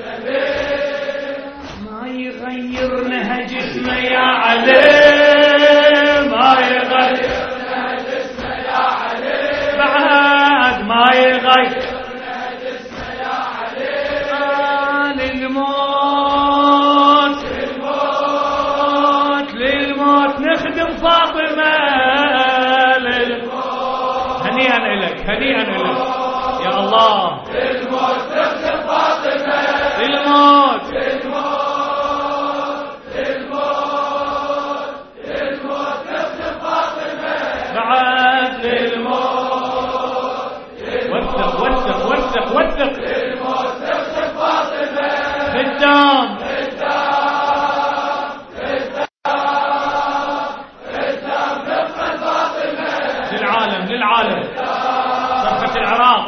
[SPEAKER 1] ما يغير نهج اسمه يا علي ما يغير
[SPEAKER 2] نهج اسمه يا علي
[SPEAKER 1] بعد ما يغير
[SPEAKER 2] نهج اسمه يا علي
[SPEAKER 1] آه للموت للموت للموت نخدم فاطمة للموت هنيئا لك هنيئا لك يا الله
[SPEAKER 2] الموت نخدم فاطمة
[SPEAKER 1] للموت بعد للموت وثق وثق وثق وثق
[SPEAKER 2] الموت نخدم فاطمة
[SPEAKER 1] خدام للعالم للعالم صفحة العراق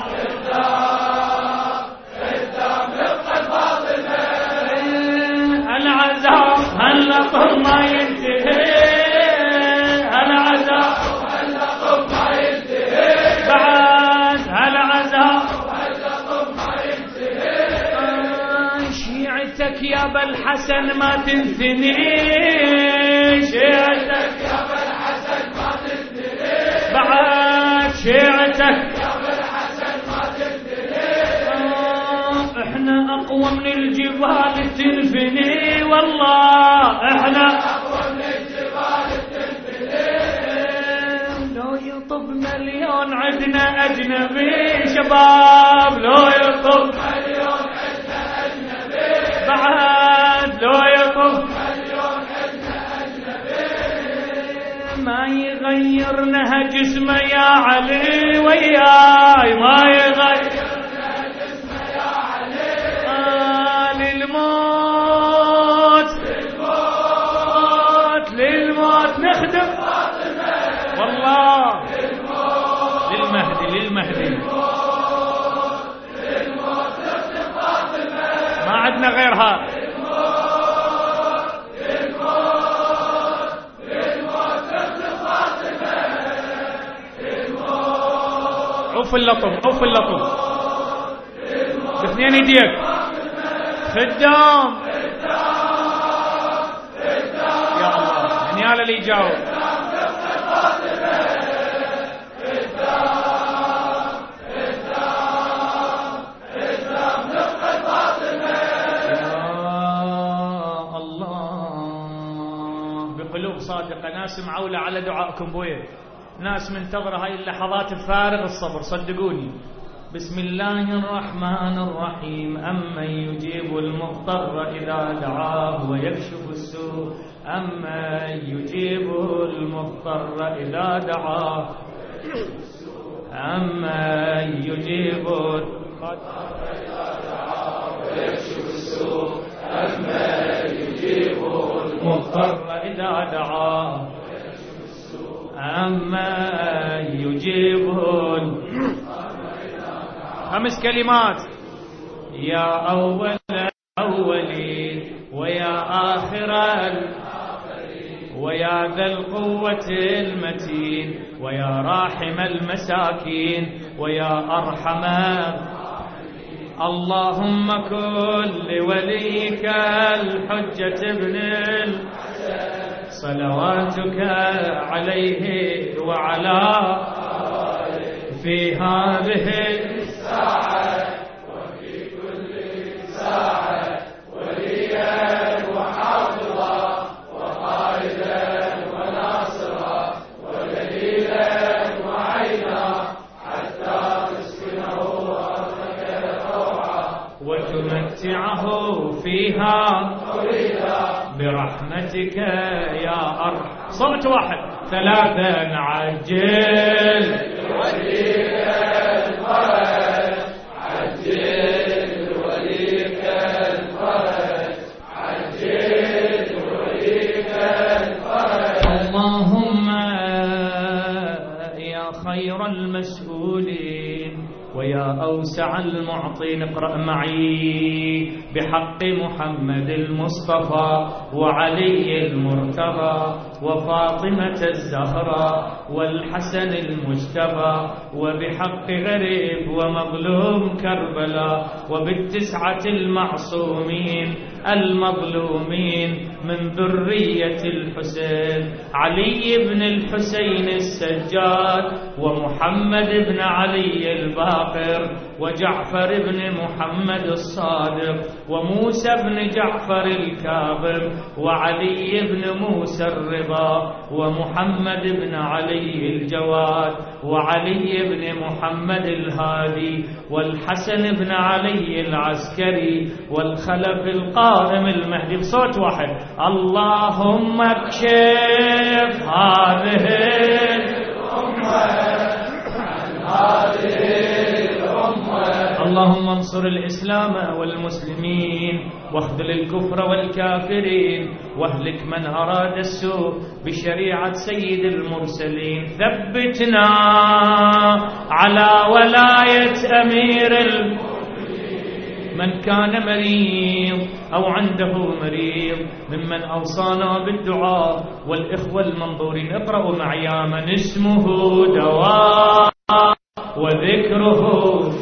[SPEAKER 1] العذاب هاللطم ما ينتهي العذاب
[SPEAKER 2] هاللطم ما ينتهي
[SPEAKER 1] بعد هالعذاب
[SPEAKER 2] هاللطم ما ينتهي
[SPEAKER 1] شيعتك يا بالحسن ما تنثني شيعتك
[SPEAKER 2] يا بالحسن ما تنتهي
[SPEAKER 1] بعد شيعتك
[SPEAKER 2] يا بالحسن ما تنتهي
[SPEAKER 1] احنا اقوى من الجبال تنفني والله احنا
[SPEAKER 2] أقوى من الجبال تنتهي
[SPEAKER 1] لو يطب مليون عندنا اجنبي شباب لو يطب
[SPEAKER 2] مليون عندنا أجنبي
[SPEAKER 1] بعد لو يطب
[SPEAKER 2] مليون عندنا أجنبي
[SPEAKER 1] ما يغير نهج اسمه يا علي وياي ما يغير
[SPEAKER 2] نهج اسمه يا علي
[SPEAKER 1] آه للموت للموت للموت نخدم والله للمهدي للمهدي ما عندنا غيرها عف اللطم عف اللطم باثنين يديك خدام يا الله هنيال اللي يجاوب يا الله بقلوب صادقة ناس معولة على دعائكم بويه ناس منتظرة هاي اللحظات بفارغ الصبر صدقوني بسم الله الرحمن الرحيم أمن يجيب المضطر إذا دعاه ويكشف السوء أمن يجيب المضطر إذا دعاه أمن يجيب المضطر إذا دعاه ويكشف السوء أمن يجيب المضطر إذا دعاه أما يجيبون. خمس كلمات: يا أول الأولين ويا آخر الآخرين ويا ذا القوة المتين ويا راحم المساكين ويا أرحم. اللهم كن لوليك الحجة ابن الحسن صلواتك عليه وعلى في هذه الساعة وفي كل ساعة وليا وحافظا وقائدا وناصرا ودليلا وعينا حتى تسكنه أرضك روعا وتمتعه فيها طويلا برحمتك يا أرحم. صوت واحد ثلاثا: عجل وليك الفرج عجل وليك الفرج عجل وليك الفرج. اللهم يا خير المسؤولين ويا أوسع المعطين، اقرأ معي: بحق محمد المصطفى وعلي المرتضى وفاطمة الزهراء والحسن المجتبى وبحق غريب ومظلوم كربلاء وبالتسعة المعصومين المظلومين من ذرية الحسين: علي بن الحسين السجاد ومحمد بن علي الباقر وجعفر بن محمد الصادق وموسى بن جعفر الكاظم وعلي بن موسى الرضا ومحمد بن علي الجواد وعلي بن محمد الهادي والحسن بن علي العسكري والخلف القائم المهدي. بصوت واحد: اللهم اكشف هذه الأمة عن هذه الأمة. اللهم انصر الإسلام والمسلمين واخذل الكفر والكافرين واهلك من أراد السوء بشريعة سيد المرسلين. ثبتنا على ولاية أمير المؤمنين من كان مريض أو عنده مريض ممن أوصانا بالدعاء والإخوة المنظورين. اقرأوا معي: يا من اسمه دواء وذكره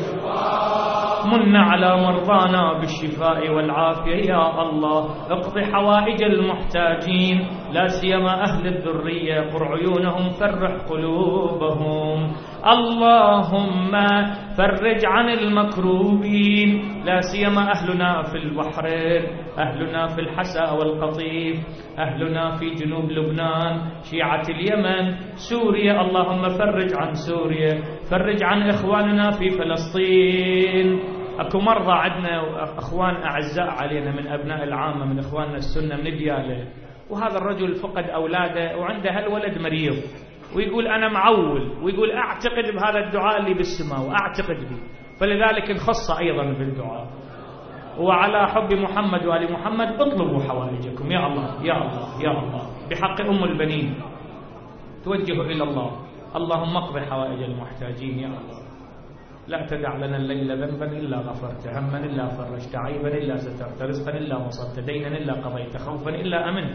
[SPEAKER 1] من على مرضانا بالشفاء والعافية يا الله. اقض حوائج المحتاجين لا سيما أهل الذرية، قر عيونهم فرح قلوبهم. اللهم فرج عن المكروبين لا سيما أهلنا في البحرين، أهلنا في الحسا والقطيف، أهلنا في جنوب لبنان، شيعة اليمن، سوريا. اللهم فرج عن سوريا، فرج عن إخواننا في فلسطين. أكو مرضى عندنا أخوان أعزاء علينا من أبناء العامة من إخواننا السنة من ديالة، وهذا الرجل فقد أولاده وعنده هالولد مريض ويقول أنا معول، ويقول أعتقد بهذا الدعاء اللي بالسماء وأعتقد به، فلذلك نخص أيضا بالدعاء. وعلى حب محمد وآل محمد اطلبوا حوائجكم يا الله يا الله يا الله. بحق أم البنين توجهوا إلى الله: اللهم اقض حوائج المحتاجين يا الله. لا تدع لنا الليل ذنبا إلا غفرت، هما إلا فرجت، عيبا إلا سترت، رزقا إلا وصلت، دينا إلا قضيت، خوفا إلا أمنت.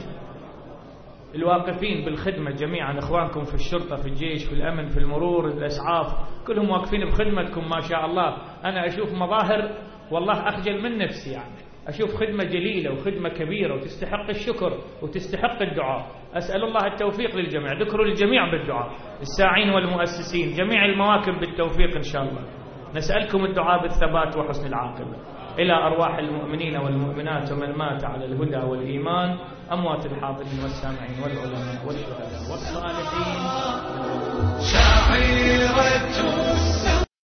[SPEAKER 1] الواقفين بالخدمة جميعا، إخوانكم في الشرطة في الجيش في الأمن في المرور الأسعاف كلهم واقفين بخدمتكم ما شاء الله. أنا أشوف مظاهر والله أخجل من نفسي، يعني أشوف خدمة جليلة وخدمة كبيرة وتستحق الشكر وتستحق الدعاء. أسأل الله التوفيق للجميع، ذكروا الجميع بالدعاء، الساعين والمؤسسين، جميع المواكب بالتوفيق إن شاء الله. نسألكم الدعاء بالثبات وحسن العاقبة. إلى أرواح المؤمنين والمؤمنات ومن مات على الهدى والإيمان، أموات الحاضرين والسامعين والعلماء والشهداء والصالحين.
[SPEAKER 2] شعيرة